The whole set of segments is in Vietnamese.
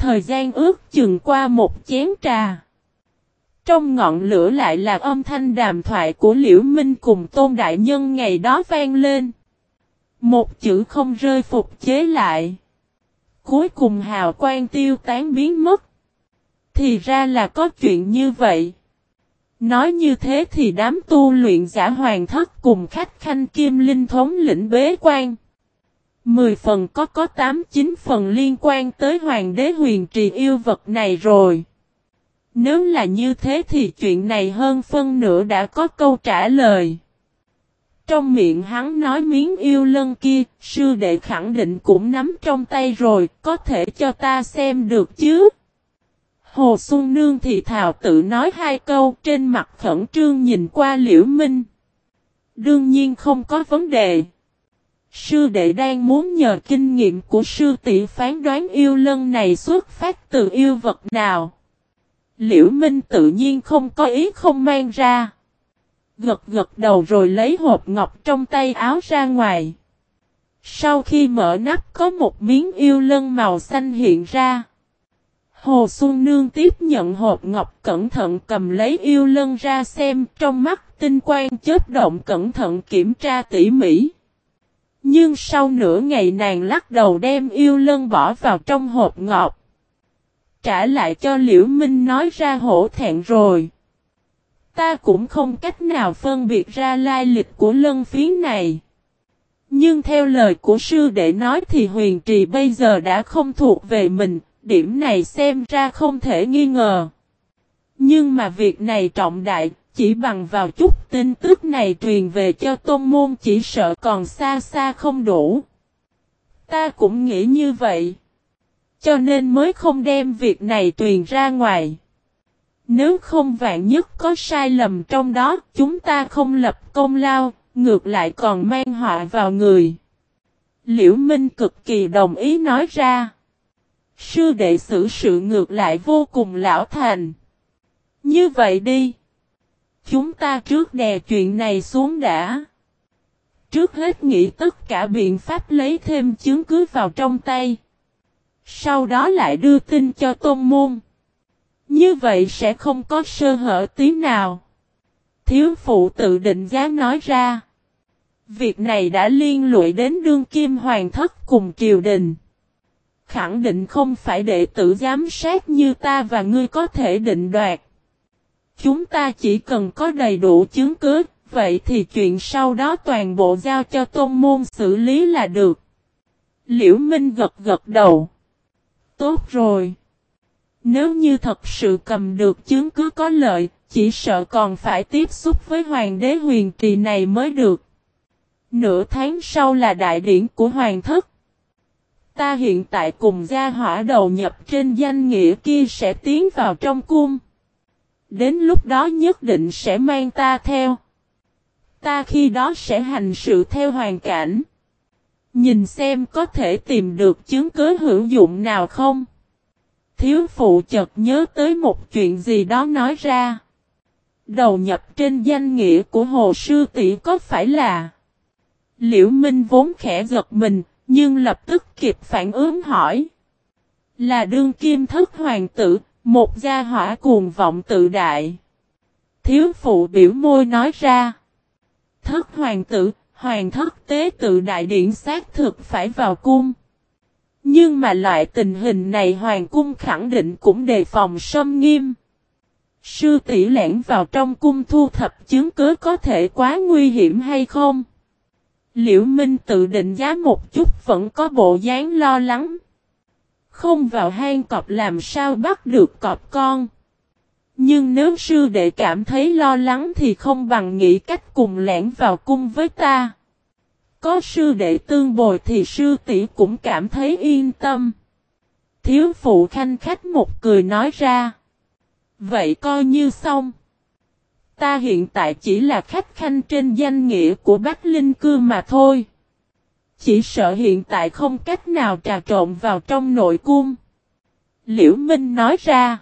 Thời gian ước chừng qua một chén trà. Trong ngọn lửa lại là âm thanh đàm thoại của Liễu Minh cùng Tôn Đại Nhân ngày đó vang lên. Một chữ không rơi phục chế lại. Cuối cùng hào quang tiêu tán biến mất. Thì ra là có chuyện như vậy. Nói như thế thì đám tu luyện giả Hoàng Thất cùng khách khanh Kim Linh thống lĩnh bế quan. 10 phần có 8-9 phần liên quan tới Hoàng đế huyền trì yêu vật này rồi. Nếu là như thế thì chuyện này hơn phân nửa đã có câu trả lời. Trong miệng hắn nói miếng yêu lân kia, sư đệ khẳng định cũng nắm trong tay rồi, có thể cho ta xem được chứ? Hồ Xuân Nương thì thào tự nói hai câu, trên mặt khẩn trương nhìn qua Liễu Minh. Đương nhiên không có vấn đề. Sư đệ đang muốn nhờ kinh nghiệm của sư tỷ phán đoán yêu lân này xuất phát từ yêu vật nào. Liễu Minh tự nhiên không có ý không mang ra. Gật gật đầu rồi lấy hộp ngọc trong tay áo ra ngoài. Sau khi mở nắp có một miếng yêu lân màu xanh hiện ra. Hồ Xuân Nương tiếp nhận hộp ngọc cẩn thận cầm lấy yêu lân ra xem, trong mắt tinh quang chớp động cẩn thận kiểm tra tỉ mỉ. Nhưng sau nửa ngày nàng lắc đầu đem yêu lân bỏ vào trong hộp ngọc. Trả lại cho Liễu Minh nói ra hổ thẹn rồi. Ta cũng không cách nào phân biệt ra lai lịch của lân phiến này. Nhưng theo lời của sư đệ nói thì huyền trì bây giờ đã không thuộc về mình, điểm này xem ra không thể nghi ngờ. Nhưng mà việc này trọng đại, chỉ bằng vào chút tin tức này truyền về cho tôn môn chỉ sợ còn xa xa không đủ. Ta cũng nghĩ như vậy. Cho nên mới không đem việc này truyền ra ngoài. Nếu không vạn nhất có sai lầm trong đó, chúng ta không lập công lao, ngược lại còn mang họa vào người. Liễu Minh cực kỳ đồng ý nói ra. Sư đệ xử sự ngược lại vô cùng lão thành. Như vậy đi. Chúng ta trước đè chuyện này xuống đã. Trước hết nghĩ tất cả biện pháp lấy thêm chứng cứ vào trong tay. Sau đó lại đưa tin cho tôn môn. Như vậy sẽ không có sơ hở tí nào. Thiếu phụ tự định giá nói ra. Việc này đã liên lụy đến đương kim hoàng thất cùng triều đình. Khẳng định không phải đệ tử giám sát như ta và ngươi có thể định đoạt. Chúng ta chỉ cần có đầy đủ chứng cứ, vậy thì chuyện sau đó toàn bộ giao cho tôn môn xử lý là được. Liễu Minh gật gật đầu. Tốt rồi. Nếu như thật sự cầm được chứng cứ có lợi, chỉ sợ còn phải tiếp xúc với hoàng đế huyền trì này mới được. Nửa tháng sau là đại điển của hoàng thất. Ta hiện tại cùng gia hỏa đầu nhập trên danh nghĩa kia sẽ tiến vào trong cung. Đến lúc đó nhất định sẽ mang ta theo. Ta khi đó sẽ hành sự theo hoàn cảnh. Nhìn xem có thể tìm được chứng cứ hữu dụng nào không. Thiếu phụ chợt nhớ tới một chuyện gì đó nói ra. Đầu nhập trên danh nghĩa của Hồ sư tỷ có phải là... Liễu Minh vốn khẽ giật mình, nhưng lập tức kịp phản ứng hỏi. Là đương kim thất hoàng tử, một gia hỏa cuồng vọng tự đại. Thiếu phụ biểu môi nói ra. Thất hoàng tử, hoàng thất tế tự đại điển xác thực phải vào cung. Nhưng mà loại tình hình này hoàng cung khẳng định cũng đề phòng xâm nghiêm. Sư tỷ lẻn vào trong cung thu thập chứng cứ có thể quá nguy hiểm hay không? Liễu Minh tự định giá một chút vẫn có bộ dáng lo lắng. Không vào hang cọp làm sao bắt được cọp con. Nhưng nếu sư đệ cảm thấy lo lắng thì không bằng nghĩ cách cùng lẻn vào cung với ta. Có sư đệ tương bồi thì sư tỷ cũng cảm thấy yên tâm. Thiếu phụ khanh khách một cười nói ra. Vậy coi như xong. Ta hiện tại chỉ là khách khanh trên danh nghĩa của Bách Linh Cư mà thôi. Chỉ sợ hiện tại không cách nào trà trộn vào trong nội cung. Liễu Minh nói ra.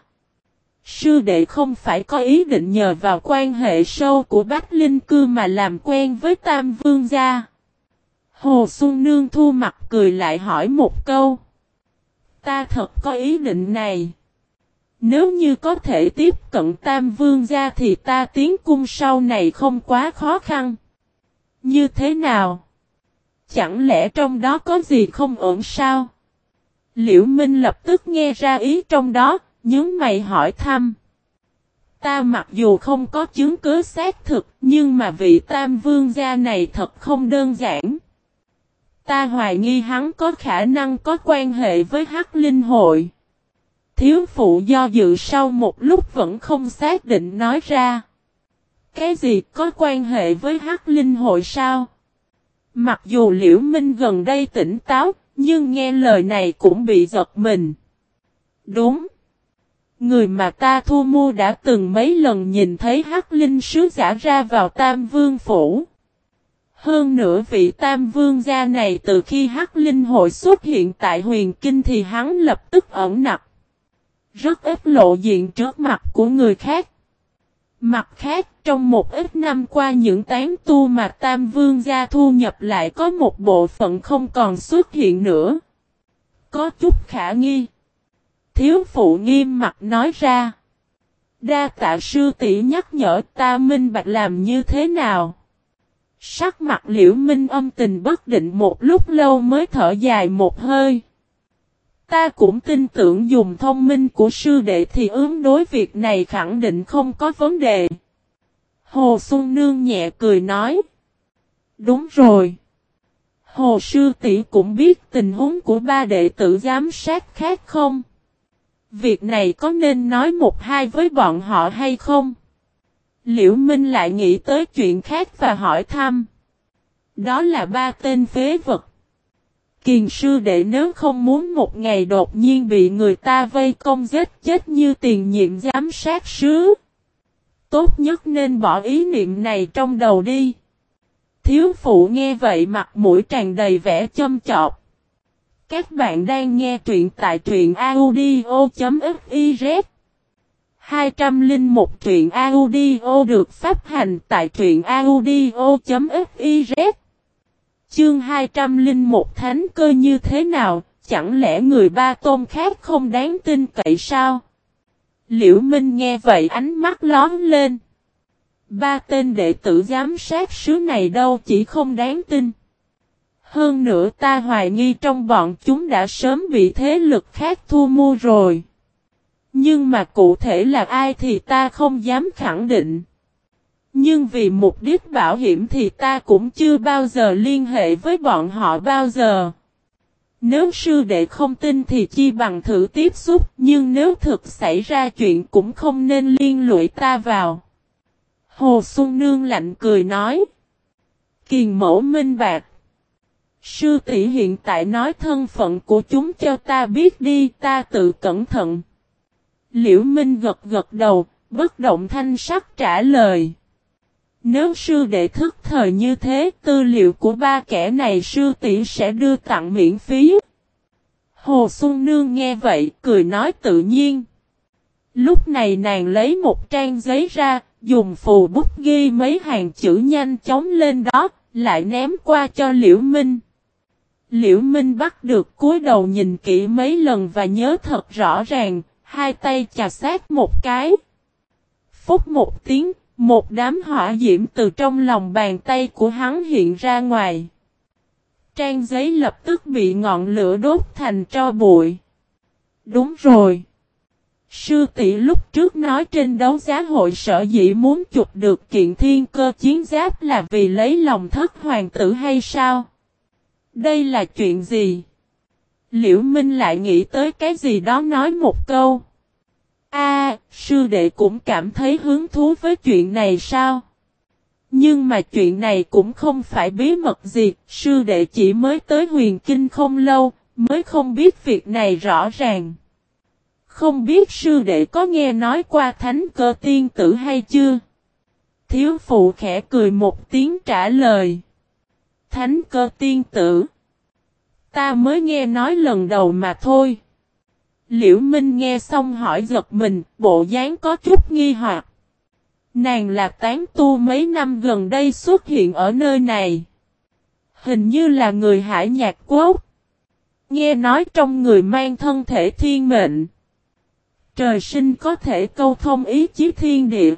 Sư đệ không phải có ý định nhờ vào quan hệ sâu của Bách Linh Cư mà làm quen với Tam Vương gia. Hồ Xuân Nương thu mặt cười lại hỏi một câu. Ta thật có ý định này. Nếu như có thể tiếp cận Tam Vương gia thì ta tiến cung sau này không quá khó khăn. Như thế nào? Chẳng lẽ trong đó có gì không ổn sao? Liễu Minh lập tức nghe ra ý trong đó, nhướng mày hỏi thăm. Ta mặc dù không có chứng cứ xác thực, nhưng mà vị Tam Vương gia này thật không đơn giản. Ta hoài nghi hắn có khả năng có quan hệ với Hắc Linh Hội. Thiếu phụ do dự sau một lúc vẫn không xác định nói ra. Cái gì có quan hệ với Hắc Linh Hội sao? Mặc dù Liễu Minh gần đây tỉnh táo, nhưng nghe lời này cũng bị giật mình. Đúng. Người mà ta thu mua đã từng mấy lần nhìn thấy Hắc Linh sứ giả ra vào Tam Vương phủ. Hơn nữa vị Tam Vương gia này từ khi Hắc Linh hội xuất hiện tại Huyền Kinh thì hắn lập tức ẩn nặc. Rất ít lộ diện trước mặt của người khác. Mặt khác, trong một ít năm qua những tán tu mà Tam Vương gia thu nhập lại có một bộ phận không còn xuất hiện nữa. Có chút khả nghi. Thiếu phụ nghiêm mặt nói ra. Đa tạ sư tỷ nhắc nhở, ta minh bạch làm như thế nào. Sắc mặt Liễu Minh âm tình bất định một lúc lâu mới thở dài một hơi. Ta cũng tin tưởng dùng thông minh của sư đệ thì ứng đối việc này khẳng định không có vấn đề. Hồ Xuân Nương nhẹ cười nói. Đúng rồi. Hồ sư tỷ cũng biết tình huống của ba đệ tử giám sát khác không? Việc này có nên nói một hai với bọn họ hay không? Liễu Minh lại nghĩ tới chuyện khác và hỏi thăm. Đó là ba tên phế vật. Kiền sư đệ nếu không muốn một ngày đột nhiên bị người ta vây công giết chết như tiền nhiệm giám sát sứ. Tốt nhất nên bỏ ý niệm này trong đầu đi. Thiếu phụ nghe vậy mặt mũi tràn đầy vẻ châm chọc. Các bạn đang nghe truyện tại truyện audio.fiz 201 truyện audio được phát hành tại truyện audio.fiz. Chương 201 thánh cơ như thế nào, chẳng lẽ người Ba Tôn khác không đáng tin cậy sao? Liễu Minh nghe vậy ánh mắt lóm lên. Ba tên đệ tử giám sát sứ này đâu chỉ không đáng tin. Hơn nữa ta hoài nghi trong bọn chúng đã sớm bị thế lực khác thu mua rồi. Nhưng mà cụ thể là ai thì ta không dám khẳng định. Nhưng vì mục đích bảo hiểm thì ta cũng chưa bao giờ liên hệ với bọn họ bao giờ. Nếu sư đệ không tin thì chi bằng thử tiếp xúc, nhưng nếu thực xảy ra chuyện cũng không nên liên lụy ta vào. Hồ Xuân Nương lạnh cười nói. Kiền mẫu minh bạc. Sư tỷ hiện tại nói thân phận của chúng cho ta biết đi, ta tự cẩn thận. Liễu Minh gật gật đầu, bất động thanh sắc trả lời. Nếu sư đệ thức thời như thế, tư liệu của ba kẻ này sư tỷ sẽ đưa tặng miễn phí. Hồ Xuân Nương nghe vậy, cười nói tự nhiên. Lúc này nàng lấy một trang giấy ra, dùng phù bút ghi mấy hàng chữ nhanh chóng lên đó, lại ném qua cho Liễu Minh. Liễu Minh bắt được cúi đầu nhìn kỹ mấy lần và nhớ thật rõ ràng, hai tay chà sát một cái. Phút một tiếng, một đám hỏa diễm từ trong lòng bàn tay của hắn hiện ra ngoài. Trang giấy lập tức bị ngọn lửa đốt thành tro bụi. Đúng rồi. Sư tỷ lúc trước nói trên đấu giá hội sở dĩ muốn chụp được kiện thiên cơ chiến giáp là vì lấy lòng thất hoàng tử hay sao? Đây là chuyện gì? Liễu Minh lại nghĩ tới cái gì đó nói một câu. Sư đệ cũng cảm thấy hứng thú với chuyện này sao? Nhưng mà chuyện này cũng không phải bí mật gì, sư đệ chỉ mới tới Huyền Kinh không lâu, mới không biết việc này rõ ràng. Không biết sư đệ có nghe nói qua thánh cơ tiên tử hay chưa? Thiếu phụ khẽ cười một tiếng trả lời. Thánh cơ tiên tử. Ta mới nghe nói lần đầu mà thôi. Liễu Minh nghe xong hỏi giật mình, bộ dáng có chút nghi hoặc. Nàng là tán tu mấy năm gần đây xuất hiện ở nơi này. Hình như là người Hải Nhạc Quốc. Nghe nói trong người mang thân thể thiên mệnh. Trời sinh có thể câu thông ý chí thiên địa.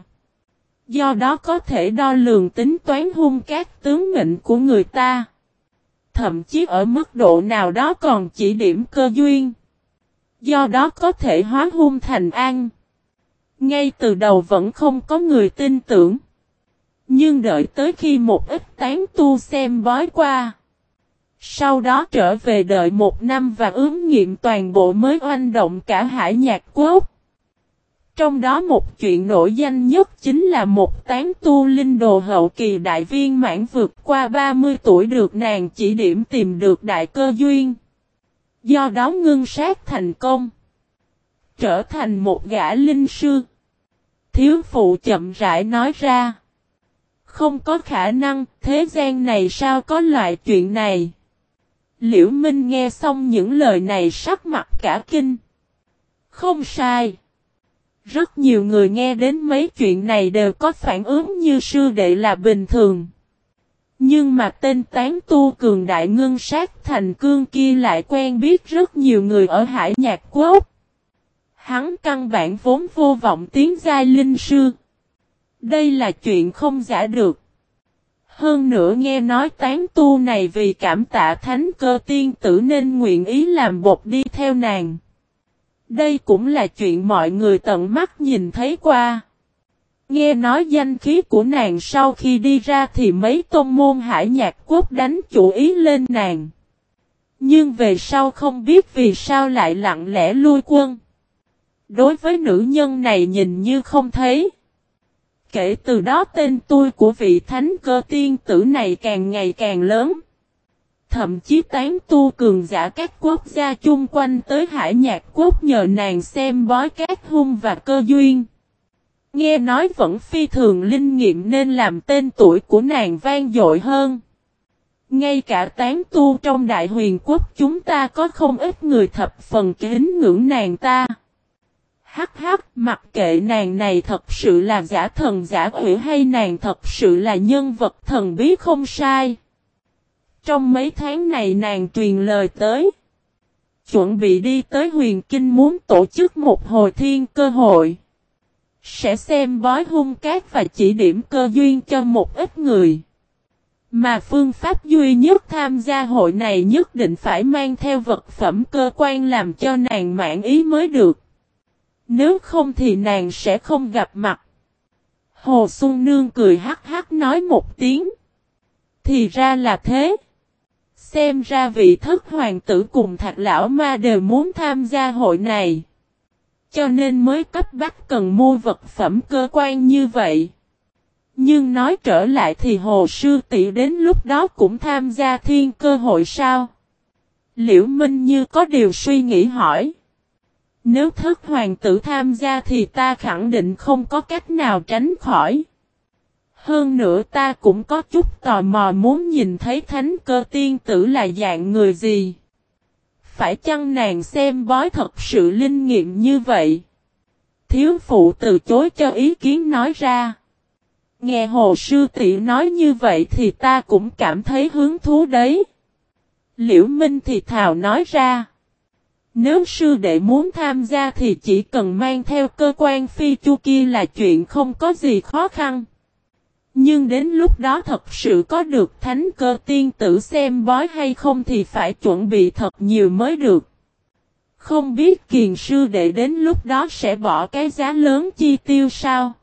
Do đó có thể đo lường tính toán hung các tướng mệnh của người ta. Thậm chí ở mức độ nào đó còn chỉ điểm cơ duyên. Do đó có thể hóa hung thành an. Ngay từ đầu vẫn không có người tin tưởng. Nhưng đợi tới khi một ít tán tu xem bói qua. Sau đó trở về đợi 1 năm và ứng nghiệm toàn bộ mới oanh động cả Hải Nhạc Quốc. Trong đó một chuyện nổi danh nhất chính là một tán tu linh đồ hậu kỳ đại viên mãn vượt qua 30 tuổi được nàng chỉ điểm tìm được đại cơ duyên. Do đó ngưng sát thành công. Trở thành một gã linh sư. Thiếu phụ chậm rãi nói ra. Không có khả năng, thế gian này sao có loại chuyện này. Liễu Minh nghe xong những lời này sắc mặt cả kinh. Không sai. Rất nhiều người nghe đến mấy chuyện này đều có phản ứng như sư đệ là bình thường. Nhưng mà tên tán tu cường đại ngưng sát thành cương kia lại quen biết rất nhiều người ở Hải Nhạc Quốc. Hắn căn bản vốn vô vọng tiến giai linh sư. Đây là chuyện không giả được. Hơn nữa nghe nói tán tu này vì cảm tạ thánh cơ tiên tử nên nguyện ý làm bột đi theo nàng. Đây cũng là chuyện mọi người tận mắt nhìn thấy qua. Nghe nói danh khí của nàng sau khi đi ra thì mấy tôn môn Hải Nhạc Quốc đánh chủ ý lên nàng. Nhưng về sau không biết vì sao lại lặng lẽ lui quân. Đối với nữ nhân này nhìn như không thấy. Kể từ đó tên tuổi của vị thánh cơ tiên tử này càng ngày càng lớn. Thậm chí tán tu cường giả các quốc gia chung quanh tới Hải Nhạc Quốc nhờ nàng xem bói các hung và cơ duyên. Nghe nói vẫn phi thường linh nghiệm nên làm tên tuổi của nàng vang dội hơn. Ngay cả tán tu trong Đại Huyền Quốc chúng ta có không ít người thập phần kính ngưỡng nàng ta. Hắc hắc, mặc kệ nàng này thật sự là giả thần giả quỷ hay nàng thật sự là nhân vật thần bí không sai. Trong mấy tháng này nàng truyền lời tới. Chuẩn bị đi tới Huyền Kinh muốn tổ chức một hồi thiên cơ hội. Sẽ xem bói hung cát và chỉ điểm cơ duyên cho một ít người. Mà phương pháp duy nhất tham gia hội này nhất định phải mang theo vật phẩm cơ quan làm cho nàng mãn ý mới được. Nếu không thì nàng sẽ không gặp mặt. Hồ Xuân Nương cười hắc hắc nói một tiếng. Thì ra là thế. Xem ra vị thất hoàng tử cùng Thạch Lão Ma đều muốn tham gia hội này. Cho nên mới cấp bách cần mua vật phẩm cơ quan như vậy. Nhưng nói trở lại thì Hồ Sư Tỷ đến lúc đó cũng tham gia thiên cơ hội sao? Liễu Minh như có điều suy nghĩ hỏi. Nếu thất hoàng tử tham gia thì ta khẳng định không có cách nào tránh khỏi. Hơn nữa ta cũng có chút tò mò muốn nhìn thấy thánh cơ tiên tử là dạng người gì. Phải chăng nàng xem bói thật sự linh nghiệm như vậy? Thiếu phụ từ chối cho ý kiến nói ra. Nghe Hồ Sư Tỷ nói như vậy thì ta cũng cảm thấy hứng thú đấy. Liễu Minh thì thào nói ra. Nếu sư đệ muốn tham gia thì chỉ cần mang theo cơ quan phi chu kia là chuyện không có gì khó khăn. Nhưng đến lúc đó thật sự có được thánh cơ tiên tử xem bói hay không thì phải chuẩn bị thật nhiều mới được. Không biết Kiền sư đệ đến lúc đó sẽ bỏ cái giá lớn chi tiêu sao?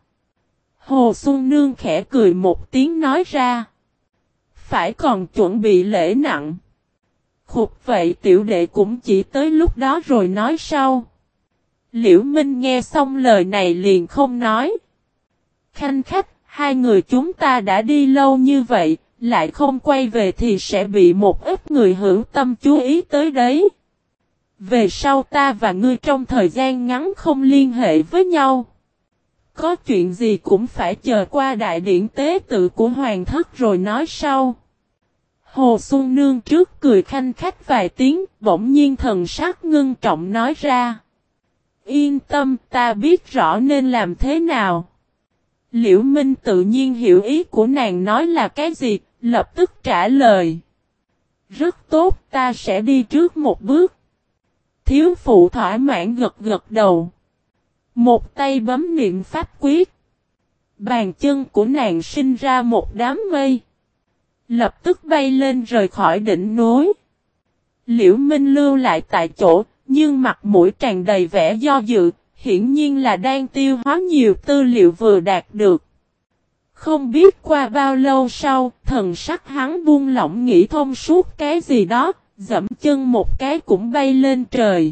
Hồ Xuân Nương khẽ cười một tiếng nói ra. Phải còn chuẩn bị lễ nặng. Khục vậy tiểu đệ cũng chỉ tới lúc đó rồi nói sau. Liễu Minh nghe xong lời này liền không nói. Khanh khách, hai người chúng ta đã đi lâu như vậy, lại không quay về thì sẽ bị một ít người hữu tâm chú ý tới đấy. Về sau ta và ngươi trong thời gian ngắn không liên hệ với nhau. Có chuyện gì cũng phải chờ qua đại điển tế tự của hoàng thất rồi nói sau. Hồ Xuân Nương trước cười khanh khách vài tiếng, bỗng nhiên thần sắc ngưng trọng nói ra. Yên tâm, ta biết rõ nên làm thế nào. Liễu Minh tự nhiên hiểu ý của nàng nói là cái gì, lập tức trả lời. Rất tốt, ta sẽ đi trước một bước. Thiếu phụ thỏa mãn gật gật đầu. Một tay bấm niệm pháp quyết. Bàn chân của nàng sinh ra một đám mây. Lập tức bay lên rời khỏi đỉnh núi. Liễu Minh lưu lại tại chỗ, nhưng mặt mũi tràn đầy vẻ do dự, hiển nhiên là đang tiêu hóa nhiều tư liệu vừa đạt được. Không biết qua bao lâu sau, thần sắc hắn buông lỏng nghĩ thông suốt cái gì đó, dẫm chân một cái cũng bay lên trời.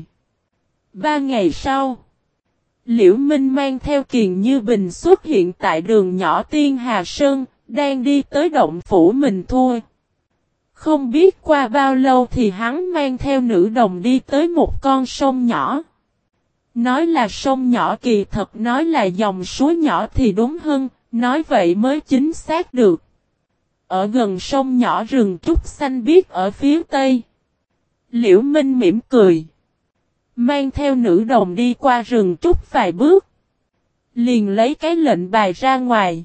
3 ngày sau, Liễu Minh mang theo Kiền Như Bình xuất hiện tại đường nhỏ Tiên Hà Sơn, đang đi tới động phủ mình thôi. Không biết qua bao lâu thì hắn mang theo nữ đồng đi tới một con sông nhỏ. Nói là sông nhỏ kỳ thật nói là dòng suối nhỏ thì đúng hơn, nói vậy mới chính xác được. Ở gần sông nhỏ rừng trúc xanh biếc ở phía tây. Liễu Minh mỉm cười. Mang theo nữ đồng đi qua rừng trúc vài bước. Liền lấy cái lệnh bài ra ngoài.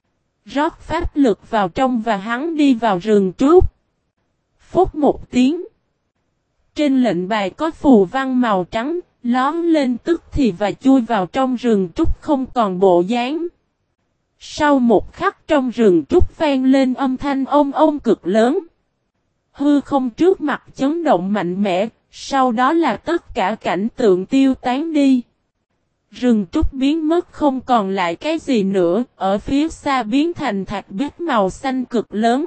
Rót pháp lực vào trong và hắn đi vào rừng trúc. Phút một tiếng. Trên lệnh bài có phù văn màu trắng, lóm lên tức thì và chui vào trong rừng trúc không còn bộ dáng. Sau một khắc trong rừng trúc vang lên âm thanh ông ông cực lớn. Hư không trước mặt chấn động mạnh mẽ, sau đó là tất cả cảnh tượng tiêu tán đi. Rừng trúc biến mất không còn lại cái gì nữa, ở phía xa biến thành thạch bích màu xanh cực lớn.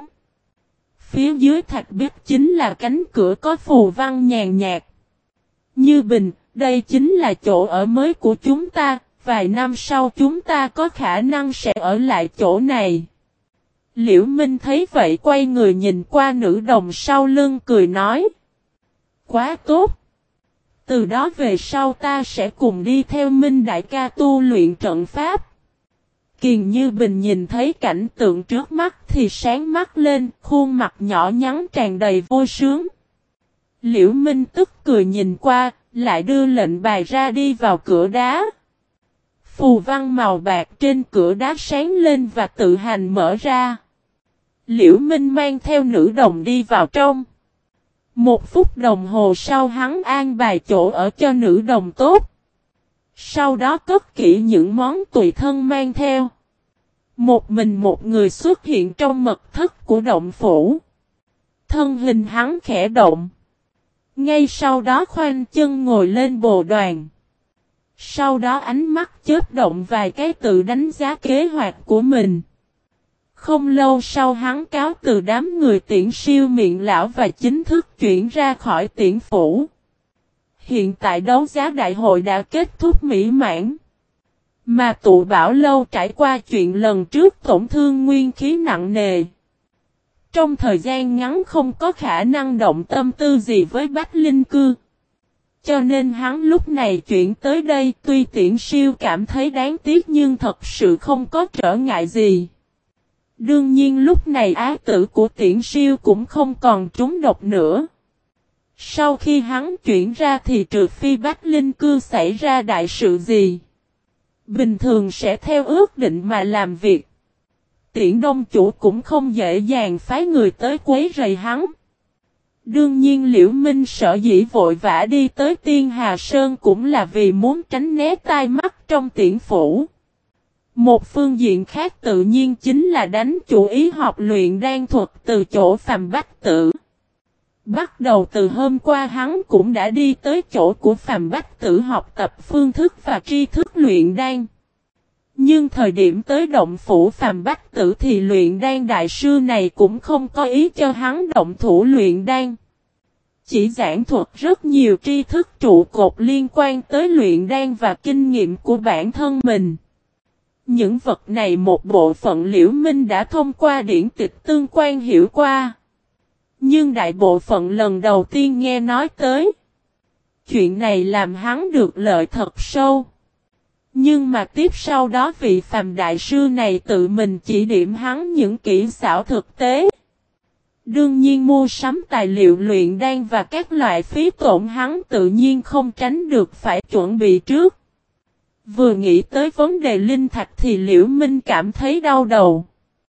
Phía dưới thạch bích chính là cánh cửa có phù văn nhàn nhạt. Như Bình, đây chính là chỗ ở mới của chúng ta, vài năm sau chúng ta có khả năng sẽ ở lại chỗ này. Liễu Minh thấy vậy quay người nhìn qua nữ đồng sau lưng cười nói. Quá tốt! Từ đó về sau ta sẽ cùng đi theo Minh đại ca tu luyện trận pháp. Kiền Như Bình nhìn thấy cảnh tượng trước mắt thì sáng mắt lên, khuôn mặt nhỏ nhắn tràn đầy vui sướng. Liễu Minh tức cười nhìn qua, lại đưa lệnh bài ra đi vào cửa đá. Phù văn màu bạc trên cửa đá sáng lên và tự hành mở ra. Liễu Minh mang theo nữ đồng đi vào trong. 1 phút đồng hồ sau hắn an bài chỗ ở cho nữ đồng tốt. Sau đó cất kỹ những món tùy thân mang theo. Một mình một người xuất hiện trong mật thất của động phủ. Thân hình hắn khẽ động. Ngay sau đó khoanh chân ngồi lên bồ đoàn. Sau đó ánh mắt chớp động vài cái tự đánh giá kế hoạch của mình. Không lâu sau hắn cáo từ đám người Tiễn Siêu Miện Lão và chính thức chuyển ra khỏi Tiễn Phủ. Hiện tại đấu giá đại hội đã kết thúc mỹ mãn. Mà tụ Bảo Lâu trải qua chuyện lần trước tổn thương nguyên khí nặng nề. Trong thời gian ngắn không có khả năng động tâm tư gì với Bách Linh Cư. Cho nên hắn lúc này chuyển tới đây tuy Tiễn Siêu cảm thấy đáng tiếc nhưng thật sự không có trở ngại gì. Đương nhiên lúc này ái tử của Tiễn Siêu cũng không còn trúng độc nữa. Sau khi hắn chuyển ra thì trừ phi Bách Linh Cư xảy ra đại sự gì. Bình thường sẽ theo ước định mà làm việc. Tiễn Đông Chủ cũng không dễ dàng phái người tới quấy rầy hắn. Đương nhiên Liễu Minh sợ dĩ vội vã đi tới Tiên Hà Sơn cũng là vì muốn tránh né tai mắt trong Tiễn Phủ. Một phương diện khác tự nhiên chính là đánh chủ ý học luyện đan thuật từ chỗ Phàm Bách Tử. Bắt đầu từ hôm qua hắn cũng đã đi tới chỗ của Phàm Bách Tử học tập phương thức và tri thức luyện đan. Nhưng thời điểm tới động phủ Phàm Bách Tử thì luyện đan đại sư này cũng không có ý cho hắn động thủ luyện đan. Chỉ giảng thuật rất nhiều tri thức trụ cột liên quan tới luyện đan và kinh nghiệm của bản thân mình. Những vật này một bộ phận Liễu Minh đã thông qua điển tịch tương quan hiểu qua. Nhưng đại bộ phận lần đầu tiên nghe nói tới. Chuyện này làm hắn được lợi thật sâu. Nhưng mà tiếp sau đó vị Phàm đại sư này tự mình chỉ điểm hắn những kỹ xảo thực tế. Đương nhiên mua sắm tài liệu luyện đan và các loại phí tổn hắn tự nhiên không tránh được phải chuẩn bị trước. Vừa nghĩ tới vấn đề linh thạch thì Liễu Minh cảm thấy đau đầu.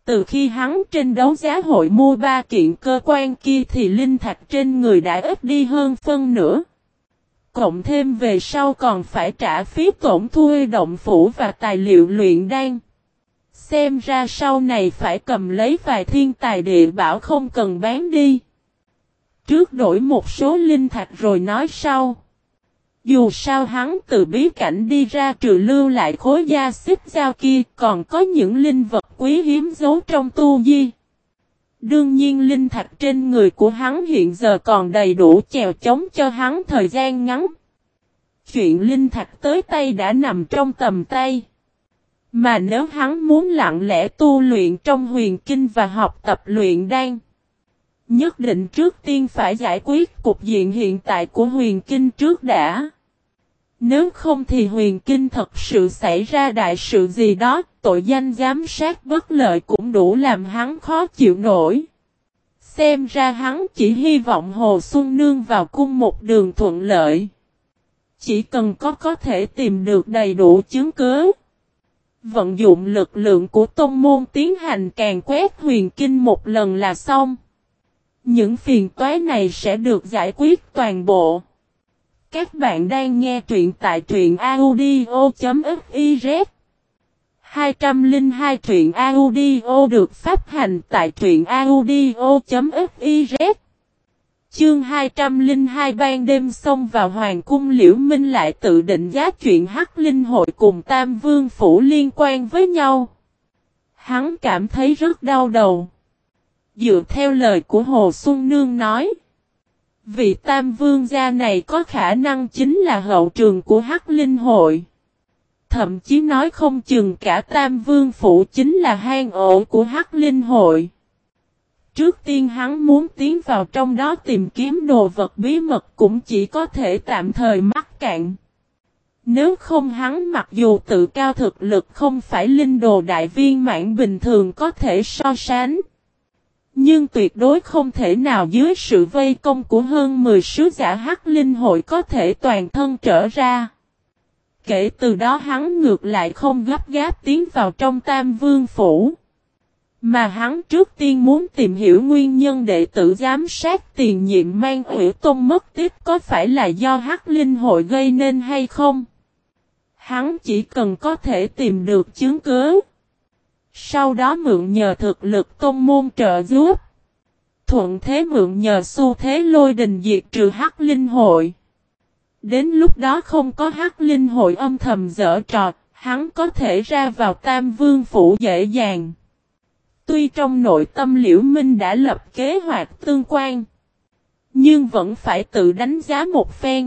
Từ khi hắn trên đấu giá hội mua 3 kiện cơ quan kia thì linh thạch trên người đã ít đi hơn phân nửa. Cộng thêm về sau còn phải trả phí tổn thuê động phủ và tài liệu luyện đan. Xem ra sau này phải cầm lấy vài thiên tài địa bảo không cần bán đi. Trước đổi một số linh thạch rồi nói sau. Dù sao hắn từ bí cảnh đi ra trừ lưu lại khối da xích dao kia còn có những linh vật quý hiếm giấu trong tu di. Đương nhiên linh thạch trên người của hắn hiện giờ còn đầy đủ chèo chống cho hắn thời gian ngắn. Chuyện linh thạch tới tay đã nằm trong tầm tay. Mà nếu hắn muốn lặng lẽ tu luyện trong huyền kinh và học tập luyện đan, nhất định trước tiên phải giải quyết cục diện hiện tại của huyền kinh trước đã. Nếu không thì huyền kinh thật sự xảy ra đại sự gì đó, tội danh giám sát bất lợi cũng đủ làm hắn khó chịu nổi. Xem ra hắn chỉ hy vọng Hồ Xuân Nương vào cung một đường thuận lợi. Chỉ cần có thể tìm được đầy đủ chứng cứ. Vận dụng lực lượng của tông môn tiến hành càn quét huyền kinh một lần là xong. Những phiền toái này sẽ được giải quyết toàn bộ. Các bạn đang nghe truyện tại truyện audio.fiz 202 truyện audio được phát hành tại truyện audio.fiz. Chương 202 ban đêm xông vào hoàng cung Liễu Minh lại tự định giá chuyện Hắc Linh hội cùng Tam Vương Phủ liên quan với nhau. Hắn cảm thấy rất đau đầu. Dựa theo lời của Hồ Xuân Nương nói, vị Tam Vương gia này có khả năng chính là hậu trường của Hắc Linh hội. Thậm chí nói không chừng cả Tam Vương Phủ chính là hang ổ của Hắc Linh hội. Trước tiên hắn muốn tiến vào trong đó tìm kiếm đồ vật bí mật cũng chỉ có thể tạm thời mắc cạn. Nếu không hắn mặc dù tự cao thực lực không phải linh đồ đại viên mãn bình thường có thể so sánh. Nhưng tuyệt đối không thể nào dưới sự vây công của hơn 10 sứ giả Hắc Linh hội có thể toàn thân trở ra. Kể từ đó hắn ngược lại không gấp gáp tiến vào trong Tam Vương Phủ. Mà hắn trước tiên muốn tìm hiểu nguyên nhân đệ tử giám sát tiền nhiệm Mang Hủy Tôn mất tích có phải là do Hắc Linh hội gây nên hay không. Hắn chỉ cần có thể tìm được chứng cứ. Sau đó mượn nhờ thực lực tôn môn trợ giúp. Thuận thế mượn nhờ xu thế lôi đình diệt trừ Hắc Linh hội. Đến lúc đó không có Hắc Linh hội âm thầm giở trò, hắn có thể ra vào Tam Vương Phủ dễ dàng. Tuy trong nội tâm Liễu Minh đã lập kế hoạch tương quan, nhưng vẫn phải tự đánh giá một phen.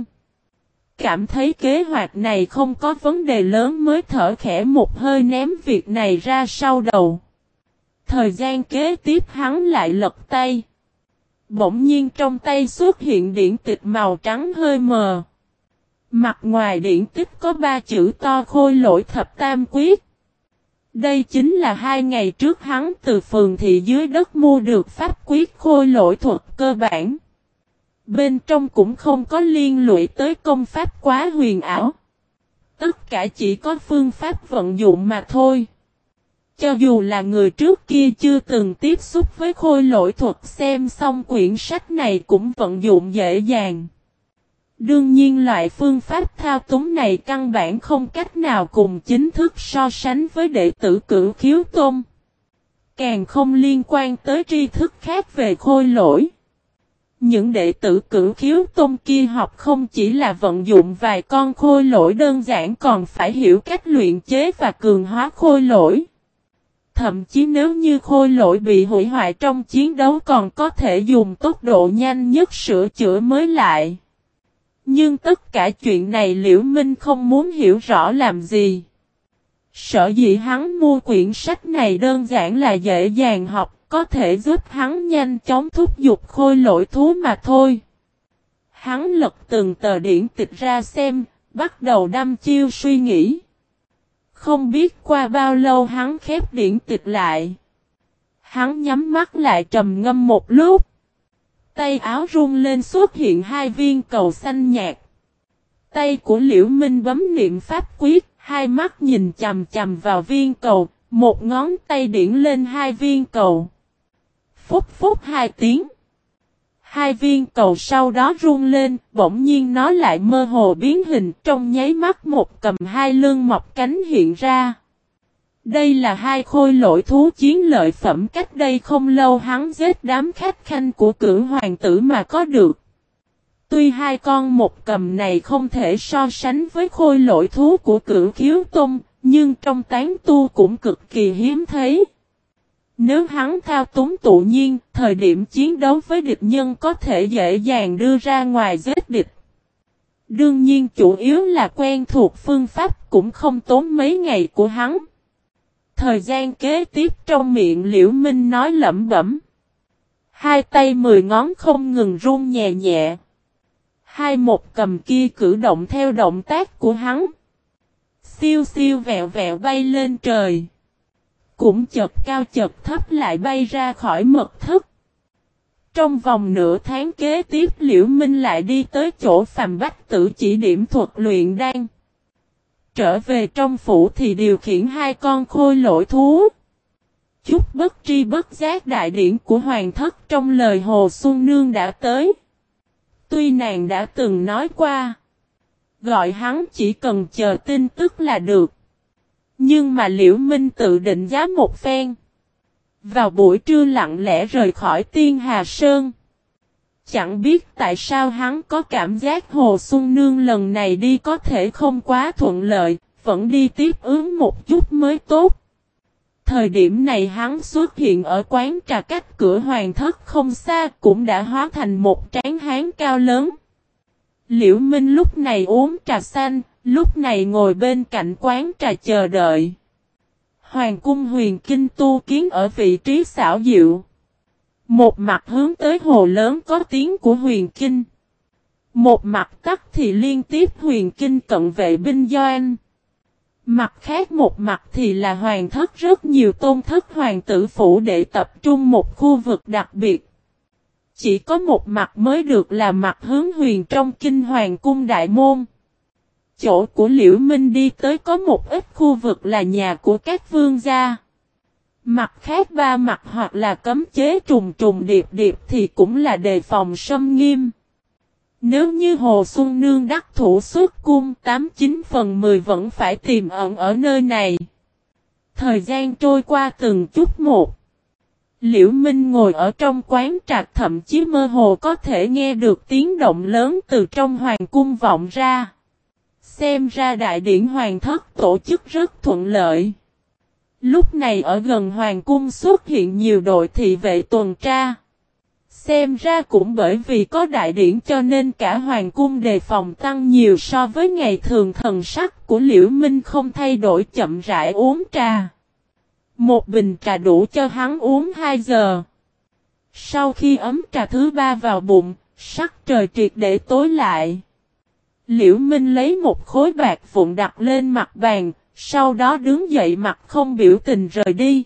Cảm thấy kế hoạch này không có vấn đề lớn mới thở khẽ một hơi ném việc này ra sau đầu. Thời gian kế tiếp hắn lại lật tay. Bỗng nhiên trong tay xuất hiện điển tịch màu trắng hơi mờ. Mặt ngoài điển tích có 3 chữ to Khôi Lỗi Thập Tam Quyết. Đây chính là 2 ngày trước hắn từ phường thị dưới đất mua được pháp quyết khôi lỗi thuật cơ bản. Bên trong cũng không có liên lụy tới công pháp quá huyền ảo. Tất cả chỉ có phương pháp vận dụng mà thôi. Cho dù là người trước kia chưa từng tiếp xúc với khôi lỗi thuật xem xong quyển sách này cũng vận dụng dễ dàng. Đương nhiên loại phương pháp thao túng này căn bản không cách nào cùng chính thức so sánh với đệ tử Cửu Khiếu Tôn. Càng không liên quan tới tri thức khác về khôi lỗi. Những đệ tử Cửu Khiếu Tôn kia học không chỉ là vận dụng vài con khôi lỗi đơn giản còn phải hiểu cách luyện chế và cường hóa khôi lỗi. Thậm chí nếu như khôi lỗi bị hủy hoại trong chiến đấu còn có thể dùng tốc độ nhanh nhất sửa chữa mới lại. Nhưng tất cả chuyện này Liễu Minh không muốn hiểu rõ làm gì. Sở dĩ hắn mua quyển sách này đơn giản là dễ dàng học, có thể giúp hắn nhanh chóng thúc giục khôi lỗi thú mà thôi. Hắn lật từng tờ điển tịch ra xem, bắt đầu đăm chiêu suy nghĩ. Không biết qua bao lâu hắn khép điển tịch lại. Hắn nhắm mắt lại trầm ngâm một lúc. Tay áo rung lên xuất hiện 2 viên cầu xanh nhạt. Tay của Liễu Minh bấm niệm pháp quyết, hai mắt nhìn chằm chằm vào viên cầu, Một ngón tay điển lên hai viên cầu. Phúc phúc hai tiếng. Hai viên cầu sau đó rung lên, bỗng nhiên nó lại mơ hồ biến hình, trong nháy mắt một cầm hai lưng mọc cánh hiện ra. Đây là hai khôi lỗi thú chiến lợi phẩm cách đây không lâu hắn giết đám khách khanh của cửu hoàng tử mà có được. Tuy hai con một cầm này không thể so sánh với khôi lỗi thú của cửu khiếu tôn, nhưng trong tán tu cũng cực kỳ hiếm thấy. Nếu hắn thao túng tự nhiên, thời điểm chiến đấu với địch nhân có thể dễ dàng đưa ra ngoài giết địch. Đương nhiên chủ yếu là quen thuộc phương pháp cũng không tốn mấy ngày của hắn. Thời gian kế tiếp trong miệng Liễu Minh nói lẩm bẩm. Hai tay 10 ngón không ngừng run nhẹ nhẹ. Hai một cầm kia cử động theo động tác của hắn. Siêu siêu vẹo vẹo bay lên trời. Cũng chợt cao chợt thấp lại bay ra khỏi mật thất. Trong vòng nửa tháng kế tiếp Liễu Minh lại đi tới chỗ Phàm Bách Tử chỉ điểm thuật luyện đan. Trở về trong phủ thì điều khiển hai con khôi lỗi thú. Chút bất tri bất giác đại điển của hoàng thất trong lời Hồ Xuân Nương đã tới. Tuy nàng đã từng nói qua. Gọi hắn chỉ cần chờ tin tức là được. Nhưng mà Liễu Minh tự định giá một phen. Vào buổi trưa lặng lẽ rời khỏi Tiên Hà Sơn. Chẳng biết tại sao hắn có cảm giác Hồ Xuân Nương lần này đi có thể không quá thuận lợi, vẫn đi tiếp ứng một chút mới tốt. Thời điểm này hắn xuất hiện ở quán trà cách cửa hoàng thất không xa cũng đã hóa thành một tráng hán cao lớn. Liễu Minh lúc này uống trà xanh, lúc này ngồi bên cạnh quán trà chờ đợi. Hoàng cung huyền kinh tu kiến ở vị trí xảo diệu. Một mặt hướng tới hồ lớn có tiếng của huyền kinh. Một mặt tắc thì liên tiếp huyền kinh cận vệ binh doanh. Mặt khác một mặt thì là hoàng thất rất nhiều tôn thất hoàng tử phủ để tập trung một khu vực đặc biệt. Chỉ có một mặt mới được là mặt hướng huyền trong kinh hoàng cung đại môn. Chỗ của Liễu Minh đi tới có một ít khu vực là nhà của các vương gia. Mặt khác ba mặt hoặc là cấm chế trùng trùng điệp điệp thì cũng là đề phòng xâm nghiêm. Nếu như Hồ Xuân Nương đắc thủ xuất cung 89/10 vẫn phải tìm ẩn ở nơi này. Thời gian trôi qua từng chút một. Liễu Minh ngồi ở trong quán trà thậm chí mơ hồ có thể nghe được tiếng động lớn từ trong hoàng cung vọng ra. Xem ra đại điển hoàng thất tổ chức rất thuận lợi. Lúc này ở gần hoàng cung xuất hiện nhiều đội thị vệ tuần tra. Xem ra cũng bởi vì có đại điển cho nên cả hoàng cung đề phòng tăng nhiều so với ngày thường. Thần sắc của Liễu Minh không thay đổi, chậm rãi uống trà. Một bình trà đủ cho hắn uống 2 giờ. Sau khi ấm trà thứ 3 vào bụng, sắc trời triệt để tối lại. Liễu Minh lấy một khối bạc vụn đặt lên mặt bàn, sau đó đứng dậy mặt không biểu tình rời đi.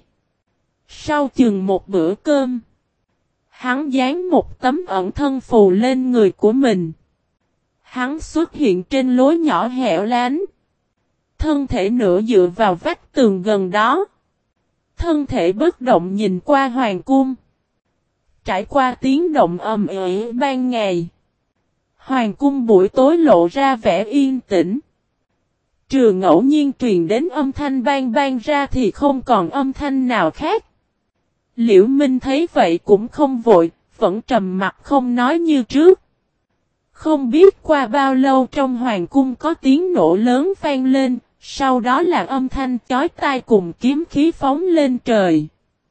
Sau chừng một bữa cơm, hắn dán một tấm ẩn thân phù lên người của mình. Hắn xuất hiện trên lối nhỏ hẻo lánh. Thân thể nửa dựa vào vách tường gần đó. Thân thể bất động nhìn qua hoàng cung. Trải qua tiếng động ầm ĩ ban ngày. Hoàng cung buổi tối lộ ra vẻ yên tĩnh. Trừ ngẫu nhiên truyền đến âm thanh bang bang ra thì không còn âm thanh nào khác. Liễu Minh thấy vậy cũng không vội, vẫn trầm mặt không nói như trước. Không biết qua bao lâu trong hoàng cung có tiếng nổ lớn vang lên, sau đó là âm thanh chói tai cùng kiếm khí phóng lên trời.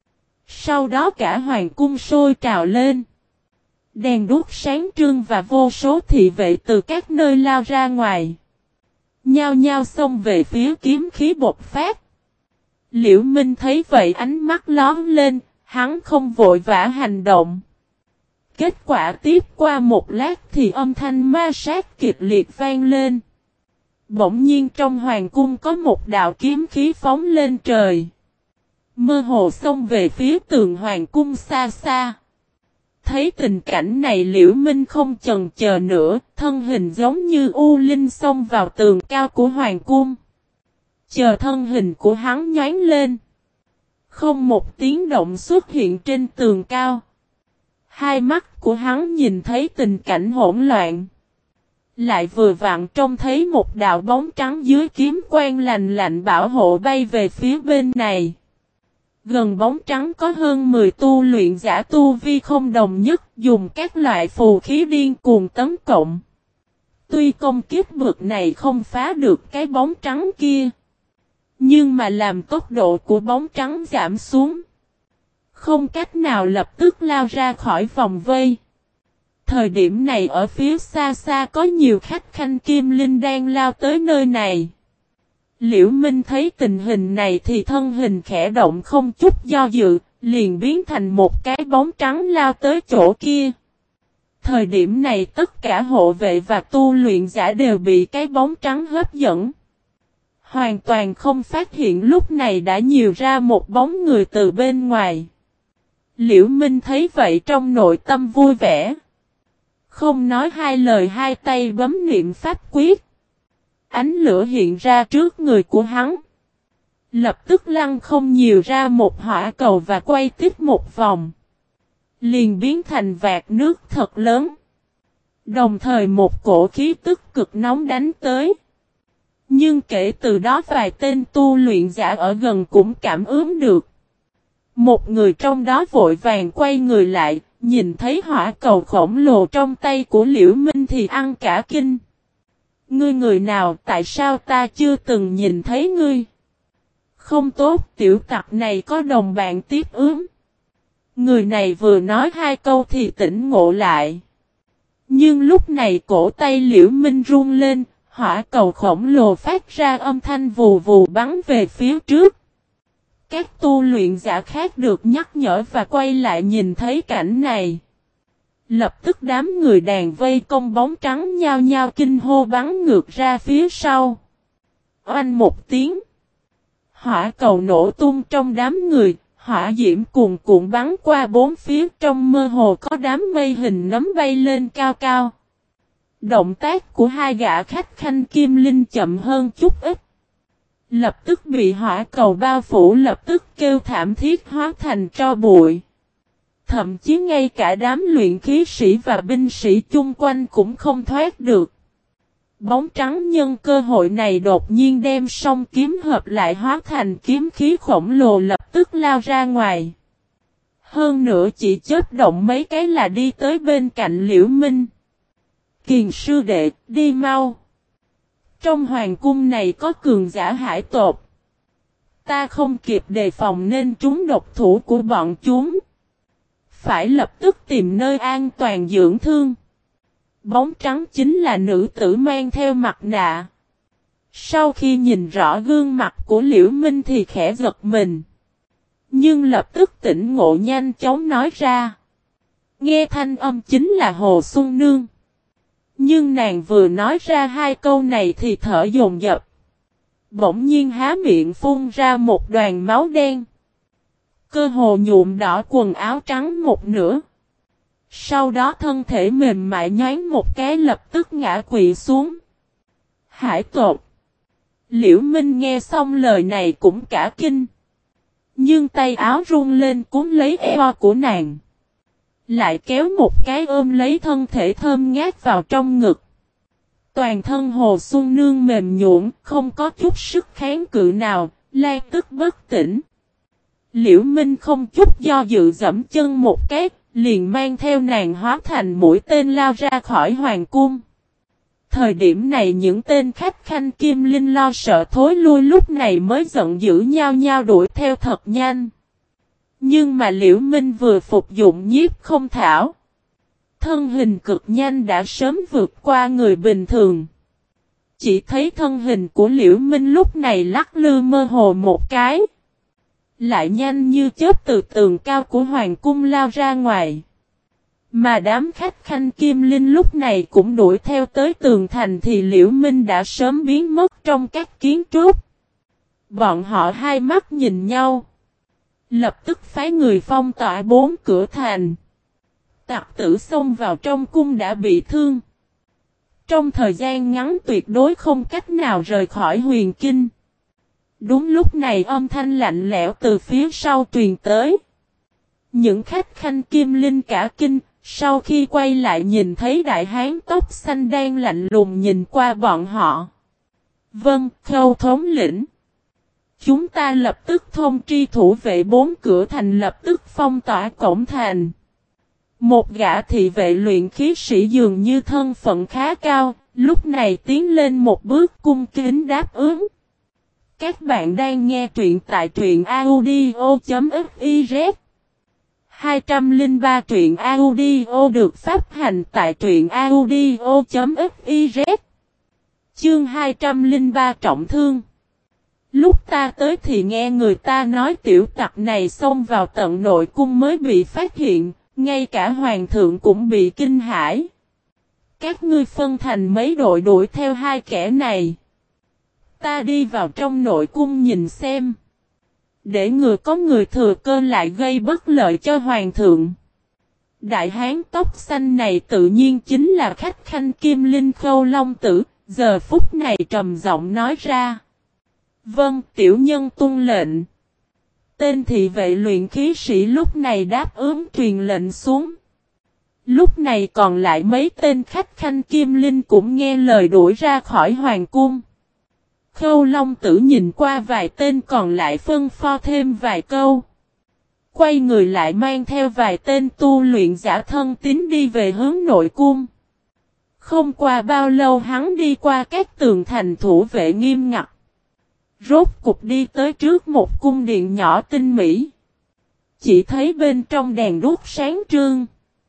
Sau đó cả hoàng cung sôi trào lên. Đèn đuốc sáng trưng và vô số thị vệ từ các nơi lao ra ngoài. Nhao nhao xông về phía kiếm khí bộc phát. Liễu Minh thấy vậy ánh mắt lóe lên, hắn không vội vã hành động. Kết quả tiếp qua một lát thì âm thanh ma sát kịch liệt vang lên. Bỗng nhiên trong hoàng cung có một đạo kiếm khí phóng lên trời. Mơ hồ xông về phía tường hoàng cung xa xa. Thấy tình cảnh này Liễu Minh không chần chờ nữa, thân hình giống như u linh xông vào tường cao của hoàng cung. Chờ thân hình của hắn nhoáng lên. Không một tiếng động xuất hiện trên tường cao. Hai mắt của hắn nhìn thấy tình cảnh hỗn loạn. Lại vừa vặn trông thấy một đạo bóng trắng dưới kiếm quang lành lạnh bảo hộ bay về phía bên này. Gần bóng trắng có hơn 10 tu luyện giả tu vi không đồng nhất dùng các loại phù khí điên cuồng tấn cộng. Tuy công kiếp bực này không phá được cái bóng trắng kia. Nhưng mà làm tốc độ của bóng trắng giảm xuống. Không cách nào lập tức lao ra khỏi vòng vây. Thời điểm này ở phía xa xa có nhiều khách khanh kim linh đang lao tới nơi này. Liễu Minh thấy tình hình này thì thân hình khẽ động không chút do dự, liền biến thành một cái bóng trắng lao tới chỗ kia. Thời điểm này tất cả hộ vệ và tu luyện giả đều bị cái bóng trắng hấp dẫn. Hoàn toàn không phát hiện lúc này đã nhiều ra một bóng người từ bên ngoài. Liễu Minh thấy vậy trong nội tâm vui vẻ. Không nói hai lời hai tay bấm niệm pháp quyết. Ánh lửa hiện ra trước người của hắn. Lập tức lăn không nhiều ra một hỏa cầu và quay tiếp một vòng. Liền biến thành vạt nước thật lớn. Đồng thời một cổ khí tức cực nóng đánh tới. Nhưng kể từ đó vài tên tu luyện giả ở gần cũng cảm ứng được. Một người trong đó vội vàng quay người lại, nhìn thấy hỏa cầu khổng lồ trong tay của Liễu Minh thì ăn cả kinh. Ngươi người nào, tại sao ta chưa từng nhìn thấy ngươi? Không tốt, tiểu tặc này có đồng bạn tiếp ứng. Người này vừa nói hai câu thì tỉnh ngộ lại. Nhưng lúc này cổ tay Liễu Minh run lên, hỏa cầu khổng lồ phát ra âm thanh vù vù bắn về phía trước. Các tu luyện giả khác được nhắc nhở và quay lại nhìn thấy cảnh này. Lập tức đám người đàn vây công bóng trắng nhao nhao kinh hô bắn ngược ra phía sau. Oanh một tiếng. Hỏa cầu nổ tung trong đám người, hỏa diễm cuồn cuộn bắn qua bốn phía trong mơ hồ có đám mây hình nấm bay lên cao cao. Động tác của hai gã khách khanh kim linh chậm hơn chút ít. Lập tức bị hỏa cầu bao phủ lập tức kêu thảm thiết hóa thành tro bụi. Thậm chí ngay cả đám luyện khí sĩ và binh sĩ chung quanh cũng không thoát được. Bóng trắng nhân cơ hội này đột nhiên đem song kiếm hợp lại hóa thành kiếm khí khổng lồ lập tức lao ra ngoài. Hơn nữa chỉ chớp động mấy cái là đi tới bên cạnh Liễu Minh. Kiền sư đệ, đi mau. Trong hoàng cung này có cường giả hải tộc. Ta không kịp đề phòng nên trúng độc thủ của bọn chúng. Phải lập tức tìm nơi an toàn dưỡng thương. Bóng trắng chính là nữ tử mang theo mặt nạ. Sau khi nhìn rõ gương mặt của Liễu Minh thì khẽ giật mình. Nhưng lập tức tỉnh ngộ nhanh chóng nói ra. Nghe thanh âm chính là Hồ Xuân Nương. Nhưng nàng vừa nói ra hai câu này thì thở dồn dập. Bỗng nhiên há miệng phun ra một đoàn máu đen. Cơ hồ nhuộm đỏ quần áo trắng một nửa. Sau đó thân thể mềm mại nhoáng một cái lập tức ngã quỵ xuống. Hải tộc. Liễu Minh nghe xong lời này cũng cả kinh. Nhưng tay áo run lên cuốn lấy eo của nàng. Lại kéo một cái ôm lấy thân thể thơm ngát vào trong ngực. Toàn thân Hồ Xuân Nương mềm nhũn, không có chút sức kháng cự nào, lan tức bất tỉnh. Liễu Minh không chút do dự dẫm chân một cái, liền mang theo nàng hóa thành mũi tên lao ra khỏi hoàng cung. Thời điểm này những tên khách khanh kim linh lo sợ thối lui lúc này mới giận dữ nhau nhau đuổi theo thật nhanh. Nhưng mà Liễu Minh vừa phục dụng nhiếp không thảo. Thân hình cực nhanh đã sớm vượt qua người bình thường. Chỉ thấy thân hình của Liễu Minh lúc này lắc lư mơ hồ một cái. Lại nhanh như chớp từ tường cao của hoàng cung lao ra ngoài. Mà đám khách khanh kim linh lúc này cũng đuổi theo tới tường thành thì Liễu Minh đã sớm biến mất trong các kiến trúc. Bọn họ hai mắt nhìn nhau. Lập tức phái người phong tỏa bốn cửa thành. Tặc tử xông vào trong cung đã bị thương. Trong thời gian ngắn tuyệt đối không cách nào rời khỏi huyền kinh. Đúng lúc này âm thanh lạnh lẽo từ phía sau truyền tới. Những khách khanh Kim Linh cả kinh, sau khi quay lại nhìn thấy đại hán tóc xanh đang lạnh lùng nhìn qua bọn họ. Vâng, Khâu thống lĩnh. Chúng ta lập tức thông tri thủ vệ 4 cửa thành lập tức phong tỏa cổng thành. Một gã thị vệ luyện khí sĩ dường như thân phận khá cao, lúc này tiến lên một bước cung kính đáp ứng. Các bạn đang nghe truyện tại truyện audio.fiz 203 truyện audio được phát hành tại truyện audio.fiz Chương 203 trọng thương. Lúc ta tới thì nghe người ta nói tiểu tặc này xông vào tận nội cung mới bị phát hiện, ngay cả hoàng thượng cũng bị kinh hãi. Các ngươi phân thành mấy đội đuổi theo hai kẻ này. Ta đi vào trong nội cung nhìn xem. Để có người thừa cơ lại gây bất lợi cho hoàng thượng. Đại hán tóc xanh này tự nhiên chính là khách khanh Kim Linh Khâu Long Tử, giờ phút này trầm giọng nói ra. Vâng, tiểu nhân tuân lệnh. Tên thị vệ luyện khí sĩ lúc này đáp ứng truyền lệnh xuống. Lúc này còn lại mấy tên khách khanh Kim Linh cũng nghe lời đuổi ra khỏi hoàng cung. Khâu Long Tử nhìn qua vài tên còn lại phân pho thêm vài câu. Quay người lại mang theo vài tên tu luyện giả thân tín đi về hướng nội cung. Không qua bao lâu hắn đi qua các tường thành thủ vệ nghiêm ngặt. Rốt cục đi tới trước một cung điện nhỏ tinh mỹ. Chỉ thấy bên trong đèn đuốc sáng trưng.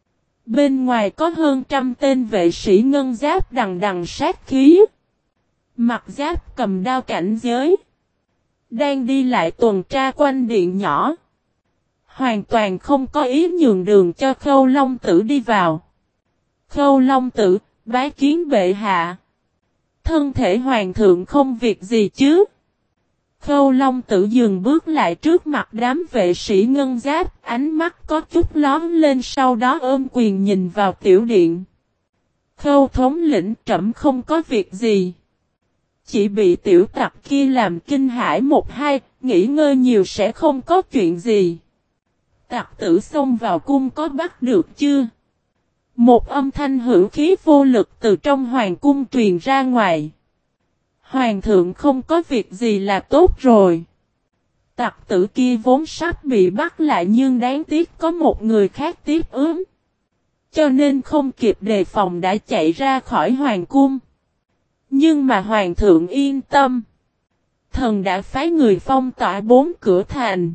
Bên ngoài có hơn 100 tên vệ sĩ ngân giáp đằng đằng sát khí. Mặt giáp cầm đao cảnh giới. Đang đi lại tuần tra quanh điện nhỏ. Hoàn toàn không có ý nhường đường cho Khâu Long Tử đi vào. Khâu Long Tử, bái kiến bệ hạ. Thân thể hoàng thượng không việc gì chứ. Khâu Long Tử dừng bước lại trước mặt đám vệ sĩ ngân giáp, ánh mắt có chút lóm lên sau đó ôm quyền nhìn vào tiểu điện. Khâu thống lĩnh trẫm không có việc gì. Chỉ bị tiểu tặc kia làm kinh hãi một hai, nghỉ ngơi nhiều sẽ không có chuyện gì. Tặc tử xông vào cung có bắt được chưa? Một âm thanh hữu khí vô lực từ trong hoàng cung truyền ra ngoài. Hoàng thượng không có việc gì là tốt rồi. Tặc tử kia vốn sắp bị bắt lại nhưng đáng tiếc có một người khác tiếp ứng. Cho nên không kịp đề phòng đã chạy ra khỏi hoàng cung. Nhưng mà hoàng thượng yên tâm. Thần đã phái người phong tỏa 4 cửa thành.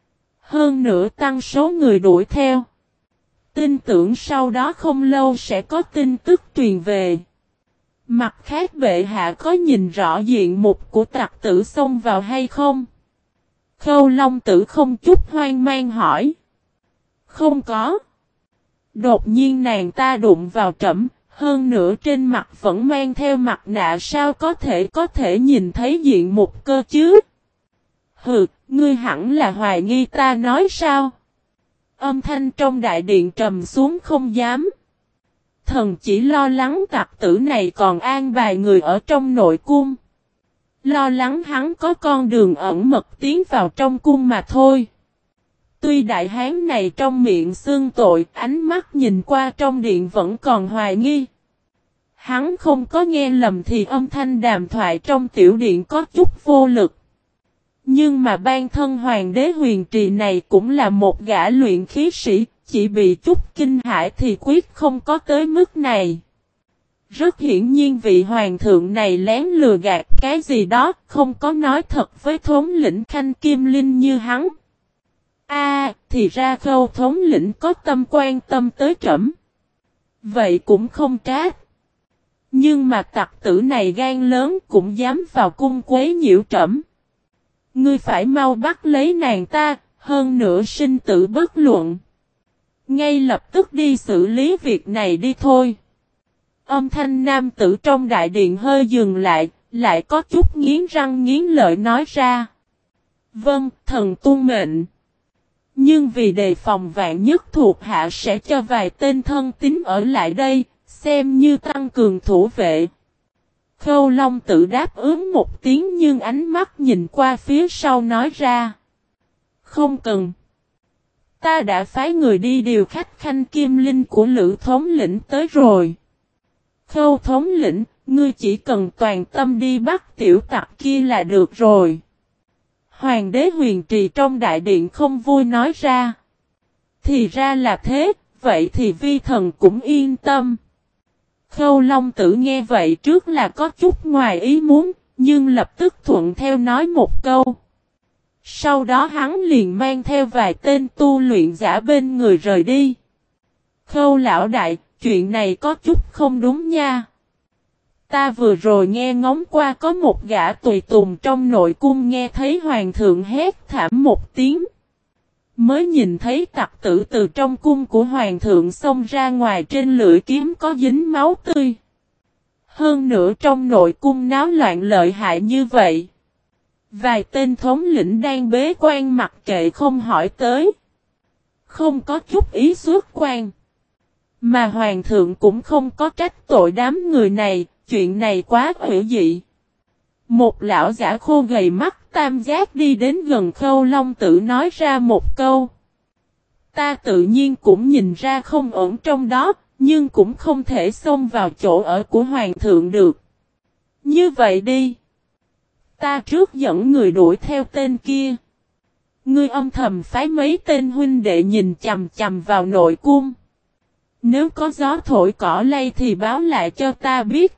Hơn nữa tăng số người đuổi theo. Tin tưởng sau đó không lâu sẽ có tin tức truyền về. Mặt khác bệ hạ có nhìn rõ diện mục của tặc tử xông vào hay không? Khâu Long Tử không chút hoang mang hỏi. Không có. Đột nhiên nàng ta đụng vào trẫm, hơn nữa trên mặt vẫn mang theo mặt nạ sao có thể nhìn thấy diện mục cơ chứ? Hừ, ngươi hẳn là hoài nghi ta nói sao? Âm thanh trong đại điện trầm xuống không dám. Thần chỉ lo lắng tặc tử này còn an bài người ở trong nội cung. Lo lắng hắn có con đường ẩn mật tiến vào trong cung mà thôi. Tuy đại hán này trong miệng xưng tội, ánh mắt nhìn qua trong điện vẫn còn hoài nghi. Hắn không có nghe lầm thì âm thanh đàm thoại trong tiểu điện có chút vô lực. Nhưng mà ban thân hoàng đế huyền trì này cũng là một gã luyện khí sĩ, chỉ bị chút kinh hãi thì quyết không có tới mức này. Rất hiển nhiên vị hoàng thượng này lén lừa gạt cái gì đó, không có nói thật với thống lĩnh Khanh Kim Linh như hắn. Thì ra Khâu thống lĩnh có tâm quan tâm tới trẫm. Vậy cũng không trách. Nhưng mà tặc tử này gan lớn cũng dám vào cung quấy nhiễu trẫm. Ngươi phải mau bắt lấy nàng ta, hơn nữa sinh tử bất luận. Ngay lập tức đi xử lý việc này đi thôi. Âm thanh nam tử trong đại điện hơi dừng lại có chút nghiến răng nghiến lợi nói ra. Vâng, thần tuân mệnh. Nhưng vì đề phòng vạn nhất thuộc hạ sẽ cho vài tên thân tín ở lại đây, xem như tăng cường thủ vệ. Khâu Long Tử đáp ứng một tiếng nhưng ánh mắt nhìn qua phía sau nói ra. Không cần. Ta đã phái người đi điều khách khanh kim linh của Lữ thống lĩnh tới rồi. Khâu thống lĩnh, ngươi chỉ cần toàn tâm đi bắt tiểu tặc kia là được rồi. Hoàng đế Huyền Trì trong đại điện không vui nói ra. Thì ra là thế, vậy thì vi thần cũng yên tâm. Khâu Long Tử nghe vậy trước là có chút ngoài ý muốn, nhưng lập tức thuận theo nói một câu. Sau đó hắn liền mang theo vài tên tu luyện giả bên người rời đi. Khâu lão đại, chuyện này có chút không đúng nha. Ta vừa rồi nghe ngóng qua có một gã tùy tùng trong nội cung nghe thấy hoàng thượng hét thảm một tiếng. Mới nhìn thấy tặc tử từ trong cung của hoàng thượng xông ra ngoài, trên lưỡi kiếm có dính máu tươi. Hơn nữa trong nội cung náo loạn lợi hại như vậy. Vài tên thống lĩnh đang bế quan mặc kệ không hỏi tới. Không có chút ý xuất quan. Mà hoàng thượng cũng không có trách tội đám người này, chuyện này quá hữu dị. Một lão giả khô gầy mắt tam giác đi đến gần Khâu Long Tử nói ra một câu. Ta tự nhiên cũng nhìn ra không ổn trong đó, nhưng cũng không thể xông vào chỗ ở của hoàng thượng được. Như vậy đi. Ta trước dẫn người đuổi theo tên kia. Ngươi âm thầm phái mấy tên huynh đệ nhìn chằm chằm vào nội cung. Nếu có gió thổi cỏ lay thì báo lại cho ta biết.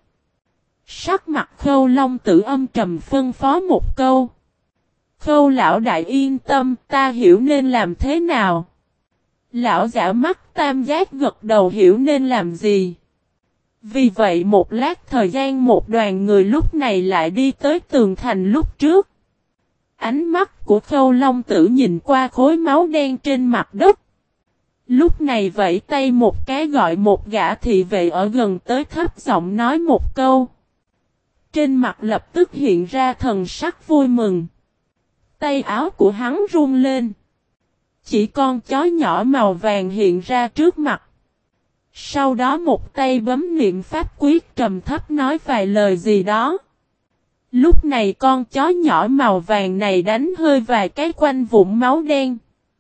Sắc mặt Khâu Long Tử âm trầm phân phó một câu. Khâu lão đại yên tâm, ta hiểu nên làm thế nào. Lão giả mắt tam giác gật đầu hiểu nên làm gì. Vì vậy một lát thời gian một đoàn người lúc này lại đi tới tường thành lúc trước. Ánh mắt của Khâu Long Tử nhìn qua khối máu đen trên mặt đất. Lúc này vẫy tay một cái gọi một gã thị vệ ở gần tới thấp giọng nói một câu. Trên mặt lập tức hiện ra thần sắc vui mừng. Tay áo của hắn run lên. Chỉ con chó nhỏ màu vàng hiện ra trước mặt. Sau đó một tay bấm niệm pháp quyết trầm thấp nói vài lời gì đó. Lúc này con chó nhỏ màu vàng này đánh hơi vài cái quanh vụn máu đen.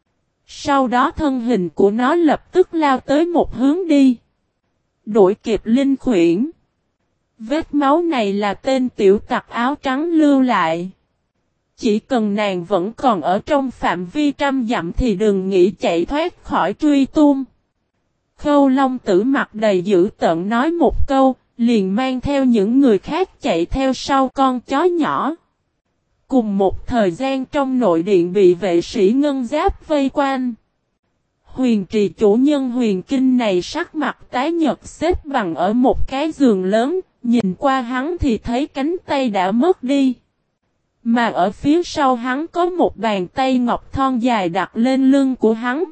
Sau đó thân hình của nó lập tức lao tới một hướng đi. Đuổi kịp Linh Khuyển. Vết máu này là tên tiểu tặc áo trắng lưu lại. Chỉ cần nàng vẫn còn ở trong phạm vi 100 dặm thì đừng nghĩ chạy thoát khỏi truy tung. Khâu Long Tử mặt đầy dữ tợn nói một câu, liền mang theo những người khác chạy theo sau con chó nhỏ. Cùng một thời gian trong nội điện bị vệ sĩ ngân giáp vây quanh. Huyền Trì chủ nhân huyền kinh này sắc mặt tái nhợt xếp bằng ở một cái giường lớn, nhìn qua hắn thì thấy cánh tay đã mất đi. Mà ở phía sau hắn có một bàn tay ngọc thon dài đặt lên lưng của hắn.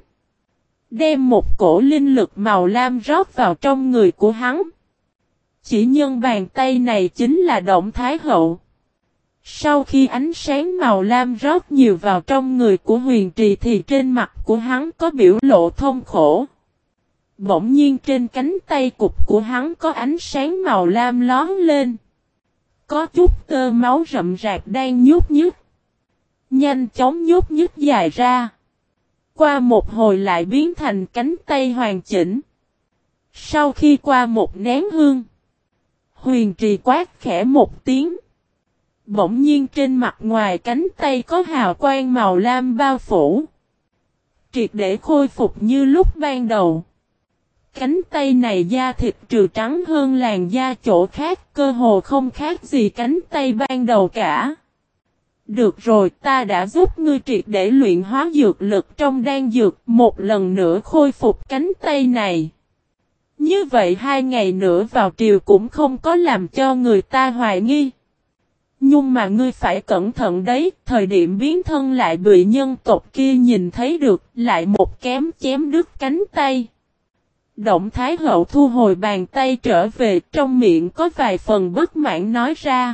Đem một cổ linh lực màu lam rót vào trong người của hắn. Chỉ nhân bàn tay này chính là Động Thái Hậu. Sau khi ánh sáng màu lam rót nhiều vào trong người của Huyền Trì thì trên mặt của hắn có biểu lộ thông khổ. Bỗng nhiên trên cánh tay cụt của hắn có ánh sáng màu lam lón lên. Có chút tơ máu rậm rạp đang nhúc nhích. Nhanh chóng nhúc nhích dài ra. Qua một hồi lại biến thành cánh tay hoàn chỉnh. Sau khi qua một nén hương, Huyền Trì quát khẽ một tiếng. Bỗng nhiên trên mặt ngoài cánh tay có hào quang màu lam bao phủ. Triệt để khôi phục như lúc ban đầu. Cánh tay này da thịt trừ trắng hơn làn da chỗ khác, cơ hồ không khác gì cánh tay ban đầu cả. Được rồi, ta đã giúp ngươi triệt để luyện hóa dược lực trong đan dược, một lần nữa khôi phục cánh tay này. Như vậy 2 ngày nữa vào triều cũng không có làm cho người ta hoài nghi. Nhưng mà ngươi phải cẩn thận đấy, thời điểm biến thân lại bị nhân tộc kia nhìn thấy được, lại một kém chém đứt cánh tay. Động Thái Hậu thu hồi bàn tay trở về, trong miệng có vài phần bất mãn nói ra.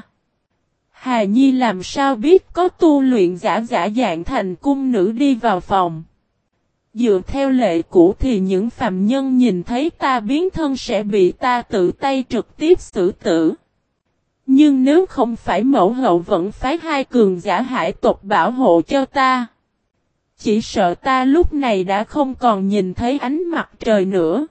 Hà Nhi làm sao biết có tu luyện giả dạng thành cung nữ đi vào phòng. Dựa theo lệ cũ thì những phàm nhân nhìn thấy ta biến thân sẽ bị ta tự tay trực tiếp xử tử. Nhưng nếu không phải mẫu hậu vẫn phái hai cường giả hải tộc bảo hộ cho ta. Chỉ sợ ta lúc này đã không còn nhìn thấy ánh mặt trời nữa.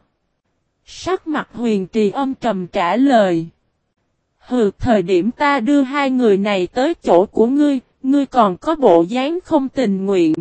Sắc mặt Huyền Trì âm trầm trả lời. Hừ, thời điểm ta đưa hai người này tới chỗ của ngươi, ngươi còn có bộ dáng không tình nguyện.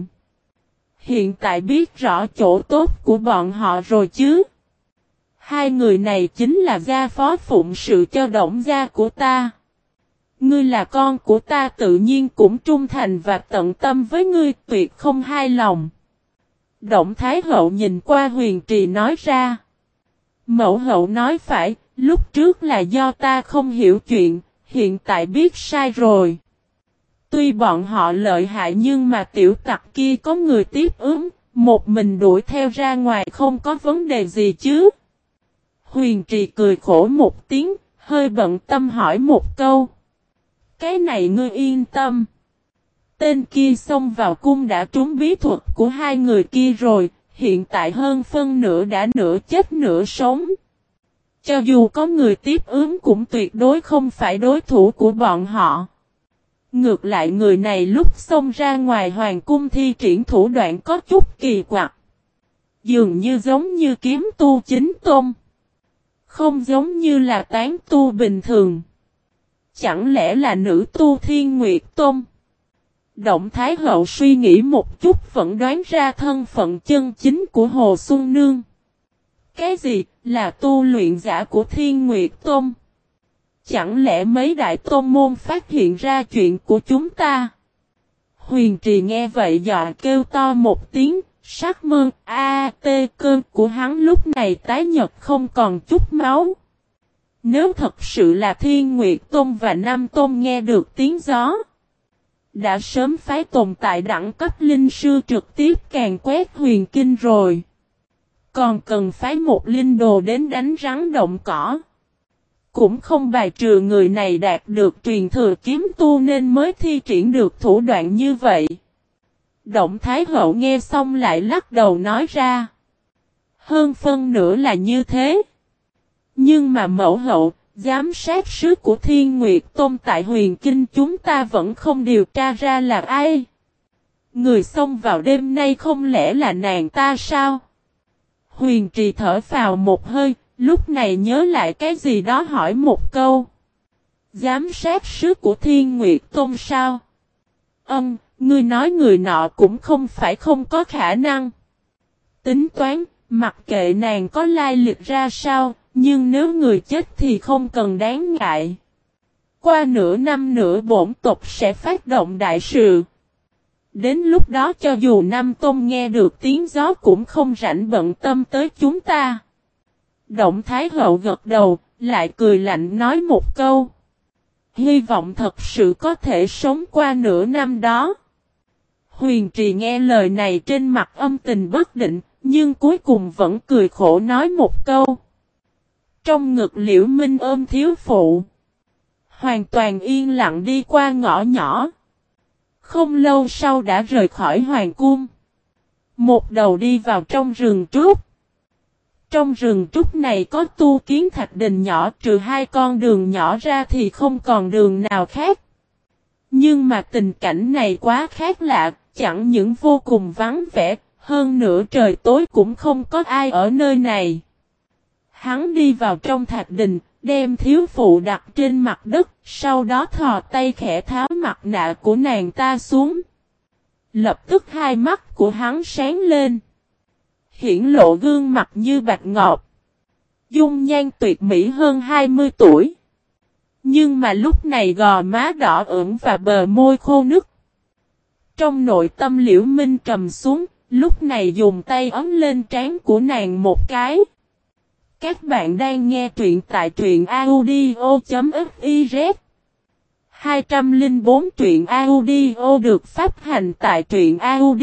Hiện tại biết rõ chỗ tốt của bọn họ rồi chứ. Hai người này chính là gia phó phụng sự cho Đổng gia của ta. Ngươi là con của ta tự nhiên cũng trung thành và tận tâm với ngươi, tuyệt không hai lòng. Đổng Thái Hậu nhìn qua Huyền Trì nói ra. Mẫu hậu nói phải, lúc trước là do ta không hiểu chuyện, hiện tại biết sai rồi. Tuy bọn họ lợi hại nhưng mà tiểu tặc kia có người tiếp ứng, một mình đuổi theo ra ngoài không có vấn đề gì chứ. Huyền Trì cười khổ một tiếng, hơi bận tâm hỏi một câu. Cái này ngươi yên tâm. Tên kia xông vào cung đã trúng bí thuật của hai người kia rồi, hiện tại hơn phân nửa đã nửa chết nửa sống. Cho dù có người tiếp ứng cũng tuyệt đối không phải đối thủ của bọn họ. Ngược lại người này lúc xông ra ngoài hoàng cung thi triển thủ đoạn có chút kỳ quặc. Dường như giống như kiếm tu chính tôn. Không giống như là tán tu bình thường. Chẳng lẽ là nữ tu Thiên Nguyệt Tôn? Động Thái Hậu suy nghĩ một chút vẫn đoán ra thân phận chân chính của Hồ Xuân Nương. Cái gì là tu luyện giả của Thiên Nguyệt Tôn? Chẳng lẽ mấy đại tôn môn phát hiện ra chuyện của chúng ta? Huyền Trì nghe vậy dọa kêu to một tiếng, sắc mơn tê cơ của hắn lúc này tái nhợt không còn chút máu. Nếu thật sự là Thiên Nguyệt Tôn và Nam Tôn nghe được tiếng gió, đã sớm phái tồn tại đẳng cấp linh sư trực tiếp càn quét huyền kinh rồi. Còn cần phái một linh đồ đến đánh rắn động cỏ. Cũng không bài trừ người này đạt được truyền thừa kiếm tu nên mới thi triển được thủ đoạn như vậy. Động Thái Hậu nghe xong lại lắc đầu nói ra. Hơn phân nửa là như thế. Nhưng mà mẫu hậu, giám sát sứ của Thiên Nguyệt Tôn tại huyền kinh chúng ta vẫn không điều tra ra là ai. Người xông vào đêm nay không lẽ là nàng ta sao? Huyền Trì thở phào một hơi, lúc này nhớ lại cái gì đó hỏi một câu. Giám sát sứ của Thiên Nguyệt Tôn sao? Ngươi nói người nọ cũng không phải không có khả năng. Tính toán, mặc kệ nàng có lai lịch ra sao, nhưng nếu người chết thì không cần đáng ngại. Qua nửa năm nữa bổn tộc sẽ phát động đại sự. Đến lúc đó cho dù Nam Tôn nghe được tiếng gió cũng không rảnh bận tâm tới chúng ta. Động Thái Hậu gật đầu, lại cười lạnh nói một câu. Hy vọng thật sự có thể sống qua nửa năm đó. Huyền Trì nghe lời này trên mặt âm tình bất định, nhưng cuối cùng vẫn cười khổ nói một câu. Trong ngực Liễu Minh ôm thiếu phụ. Hoàn toàn yên lặng đi qua ngõ nhỏ. Không lâu sau đã rời khỏi hoàng cung. Một đầu đi vào trong rừng trúc. Trong rừng trúc này có tu kiến thạch đình nhỏ, trừ hai con đường nhỏ ra thì không còn đường nào khác. Nhưng mà tình cảnh này quá khác lạ, chẳng những vô cùng vắng vẻ, hơn nữa trời tối cũng không có ai ở nơi này. Hắn đi vào trong thạch đình, đem thiếu phụ đặt trên mặt đất, sau đó thò tay khẽ tháo mặt nạ của nàng ta xuống. Lập tức hai mắt của hắn sáng lên. Hiển lộ gương mặt như bạch ngọc. Dung nhan tuyệt mỹ hơn 20 tuổi. Nhưng mà lúc này gò má đỏ ửng và bờ môi khô nứt. Trong nội tâm Liễu Minh trầm xuống, lúc này dùng tay ấn lên trán của nàng một cái. Các bạn đang nghe truyện tại truyện audio.fiz 204 truyện audio được phát hành tại truyện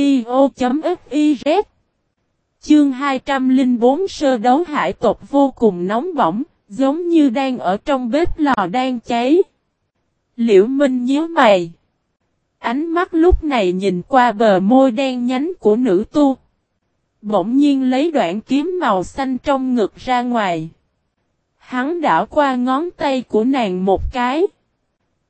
audio.fiz. Chương 204 sơ đấu hải tộc vô cùng nóng bỏng, giống như đang ở trong bếp lò đang cháy. Liễu Minh nhíu mày. Ánh mắt lúc này nhìn qua bờ môi đen nhánh của nữ tu. Bỗng nhiên lấy đoạn kiếm màu xanh trong ngực ra ngoài. Hắn đảo qua ngón tay của nàng một cái.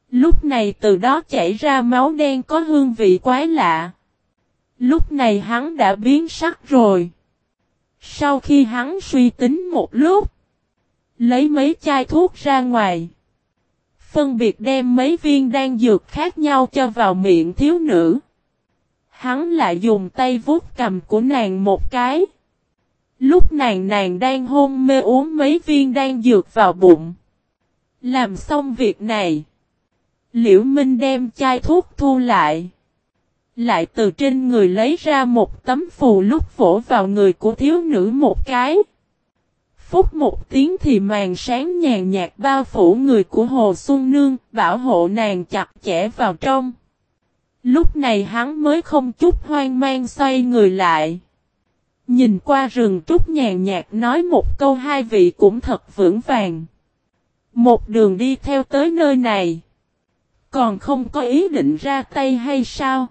Lúc này từ đó chảy ra máu đen có hương vị quái lạ. Lúc này hắn đã biến sắc rồi. Sau khi hắn suy tính một lúc, lấy mấy chai thuốc ra ngoài, phân biệt đem mấy viên đan dược khác nhau cho vào miệng thiếu nữ. Hắn lại dùng tay vuốt cằm của nàng một cái. Lúc nàng đang hôn mê uống mấy viên đan dược vào bụng. Làm xong việc này, Liễu Minh đem chai thuốc thu lại. Lại từ trên người lấy ra một tấm phù lúc vỗ vào người của thiếu nữ một cái. Phút một tiếng thì màn sáng nhàn nhạt bao phủ người của Hồ Xuân Nương, bảo hộ nàng chặt chẽ vào trong. Lúc này hắn mới không chút hoang mang xoay người lại. Nhìn qua rừng trúc nhàn nhạt nói một câu hai vị cũng thật vững vàng. Một đường đi theo tới nơi này. Còn không có ý định ra tay hay sao?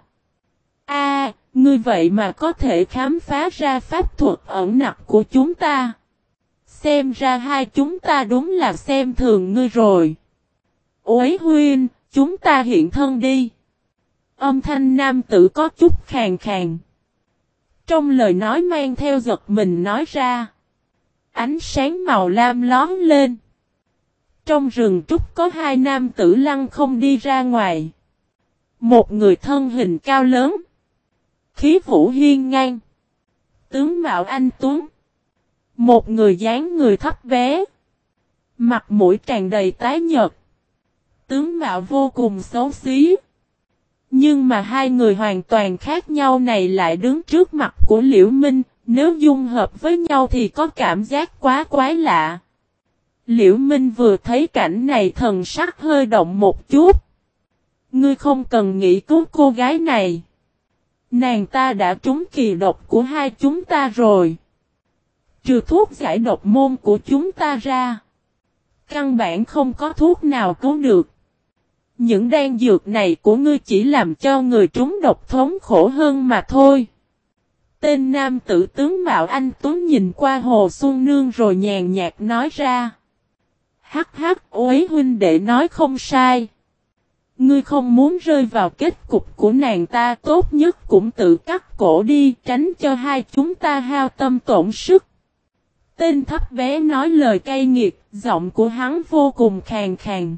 Ngươi vậy mà có thể khám phá ra pháp thuật ẩn nặc của chúng ta. Xem ra hai chúng ta đúng là xem thường ngươi rồi. Uế huynh, chúng ta hiện thân đi. Âm thanh nam tử có chút khàn khàn. Trong lời nói mang theo giật mình nói ra. Ánh sáng màu lam lóm lên. Trong rừng trúc có hai nam tử lăng không đi ra ngoài. Một người thân hình cao lớn. Khí vũ hiên ngang. Tướng mạo anh tuấn. Một người dáng người thấp bé. Mặt mũi tràn đầy tái nhợt. Tướng mạo vô cùng xấu xí. Nhưng mà hai người hoàn toàn khác nhau này lại đứng trước mặt của Liễu Minh. Nếu dung hợp với nhau thì có cảm giác quá quái lạ. Liễu Minh vừa thấy cảnh này thần sắc hơi động một chút. Ngươi không cần nghĩ cứu cô gái này. Nàng ta đã trúng kỳ độc của hai chúng ta rồi. Trừ thuốc giải độc môn của chúng ta ra. Căn bản không có thuốc nào cứu được. Những đan dược này của ngươi chỉ làm cho người trúng độc thống khổ hơn mà thôi. Tên nam tử tướng mạo anh tuấn nhìn qua Hồ Xuân Nương rồi nhàn nhạt nói ra. Hắc hắc, Uế huynh đệ nói không sai. Ngươi không muốn rơi vào kết cục của nàng ta, tốt nhất cũng tự cắt cổ đi, tránh cho hai chúng ta hao tâm tổn sức. Tên thấp bé nói lời cay nghiệt, giọng của hắn vô cùng khàn khàn.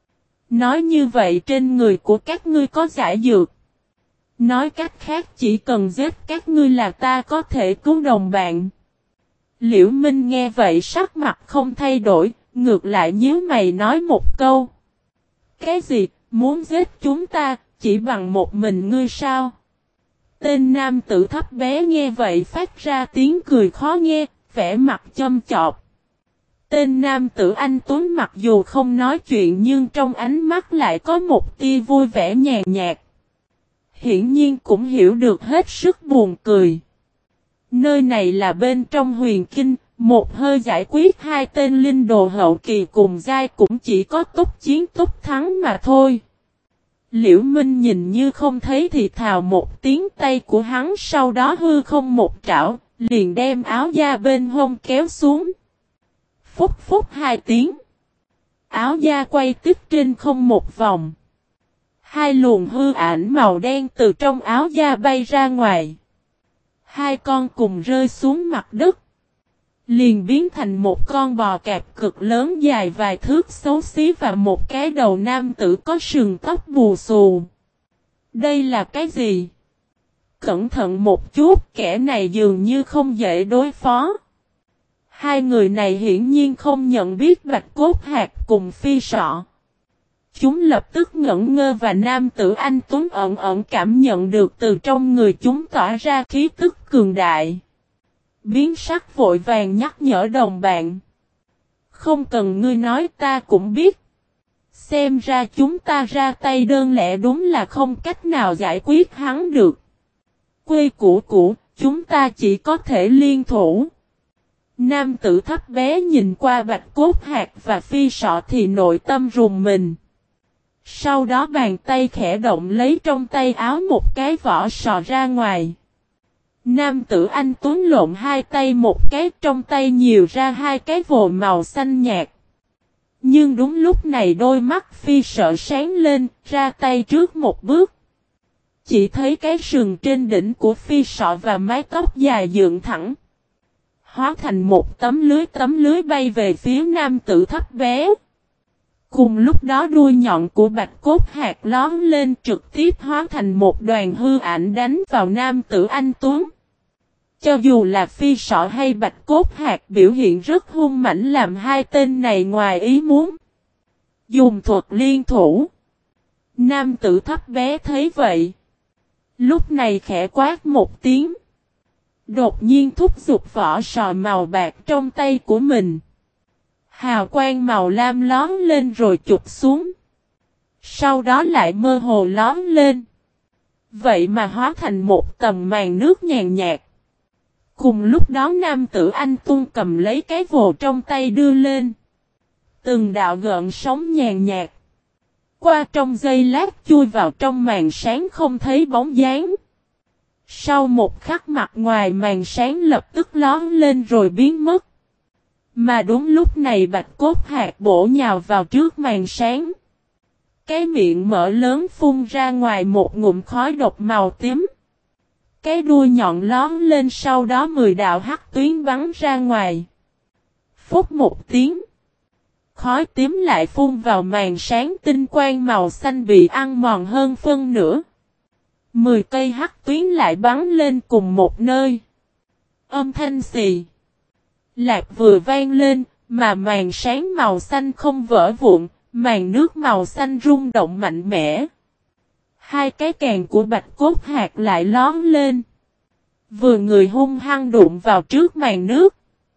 Nói như vậy trên người của các ngươi có giải dược. Nói cách khác chỉ cần giết các ngươi là ta có thể cứu đồng bạn. Liễu Minh nghe vậy sắc mặt không thay đổi, ngược lại nhíu mày nói một câu. Cái gì, muốn giết chúng ta, chỉ bằng một mình ngươi sao? Tên nam tử thấp bé nghe vậy phát ra tiếng cười khó nghe, vẻ mặt châm chọc. Tên nam tử anh tuấn mặc dù không nói chuyện nhưng trong ánh mắt lại có một tia vui vẻ nhàn nhạt. Hiển nhiên cũng hiểu được hết sức buồn cười. Nơi này là bên trong huyền kinh, một hơi giải quyết hai tên linh đồ hậu kỳ cùng giai cũng chỉ có túc chiến túc thắng mà thôi. Liễu Minh nhìn như không thấy thì thào một tiếng, tay của hắn sau đó hư không một trảo, liền đem áo da bên hông kéo xuống. Phúc phúc hai tiếng. Áo da quay tiếp trên không một vòng. Hai luồng hư ảnh màu đen từ trong áo da bay ra ngoài. Hai con cùng rơi xuống mặt đất. Liền biến thành một con bò cạp cực lớn dài vài thước xấu xí và một cái đầu nam tử có sừng tóc bù xù. Đây là cái gì? Cẩn thận một chút, kẻ này dường như không dễ đối phó. Hai người này hiển nhiên không nhận biết Bạch Cốt Hạc cùng Phi Sọ. Chúng lập tức ngẩn ngơ và nam tử anh tuấn ẩn ẩn cảm nhận được từ trong người chúng tỏa ra khí tức cường đại. Biến sắc vội vàng nhắc nhở đồng bạn. Không cần ngươi nói ta cũng biết. Xem ra chúng ta ra tay đơn lẻ đúng là không cách nào giải quyết hắn được. Quê cũ, chúng ta chỉ có thể liên thủ. Nam tử thấp bé nhìn qua Bạch Cốt Hạc và Phi Sọ thì nội tâm rùng mình. Sau đó bàn tay khẽ động lấy trong tay áo một cái vỏ sò ra ngoài. Nam tử anh tuấn lộn hai tay một cái, trong tay nhiều ra hai cái vồ màu xanh nhạt. Nhưng đúng lúc này đôi mắt Phi sợ sáng lên, ra tay trước một bước. Chỉ thấy cái sừng trên đỉnh của Phi sọ và mái tóc dài dựng thẳng. Hóa thành một tấm lưới bay về phía nam tử thấp bé. Cùng lúc đó đuôi nhọn của bạch cốt hạt lóm lên trực tiếp hóa thành một đoàn hư ảnh đánh vào nam tử anh Tuấn. Cho dù là Phi sọ hay bạch cốt hạt biểu hiện rất hung mãnh làm hai tên này ngoài ý muốn. Dùng thuật liên thủ. Nam tử thấp bé thấy vậy. Lúc này khẽ quát một tiếng. Đột nhiên thúc giục vỏ sò màu bạc trong tay của mình. Hào quang màu lam lóm lên rồi chụp xuống. Sau đó lại mơ hồ lóm lên. Vậy mà hóa thành một tầng màn nước nhàn nhạt. Cùng lúc đó nam tử anh Tuân cầm lấy cái vồ trong tay đưa lên. Từng đạo gợn sóng nhàn nhạt. Qua trong giây lát chui vào trong màn sáng không thấy bóng dáng. Sau một khắc mặt ngoài màn sáng lập tức lóm lên rồi biến mất. Mà đúng lúc này bạch cốt hạt bổ nhào vào trước màn sáng. Cái miệng mở lớn phun ra ngoài một ngụm khói độc màu tím. Cái đuôi nhọn lóm lên sau đó 10 đạo hắc tuyến bắn ra ngoài. Phút một tiếng. Khói tím lại phun vào màn sáng tinh quang màu xanh bị ăn mòn hơn phân nửa. 10 cây hắc tuyến lại bắn lên cùng một nơi. Âm thanh xì lạc vừa vang lên, mà màn sáng màu xanh không vỡ vụn, màn nước màu xanh rung động mạnh mẽ. Hai cái kèn của bạch cốt hạt lại lóm lên. Vừa người hung hăng đụng vào trước màn nước.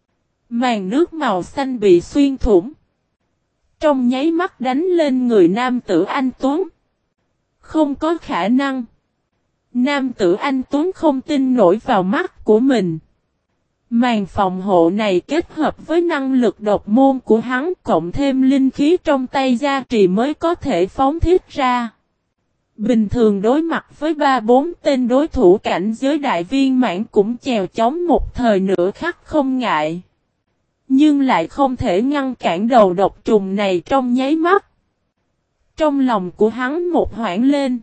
Màn nước màu xanh bị xuyên thủng. Trong nháy mắt đánh lên người nam tử anh Tuấn. Không có khả năng. Nam tử anh Tuấn không tin nổi vào mắt của mình. Màn phòng hộ này kết hợp với năng lực độc môn của hắn cộng thêm linh khí trong tay gia trì mới có thể phóng thiết ra. Bình thường đối mặt với 3-4 tên đối thủ cảnh giới đại viên mãn cũng chèo chống một thời nửa khắc không ngại. Nhưng lại không thể ngăn cản đầu độc trùng này trong nháy mắt. Trong lòng của hắn một hoảng lên.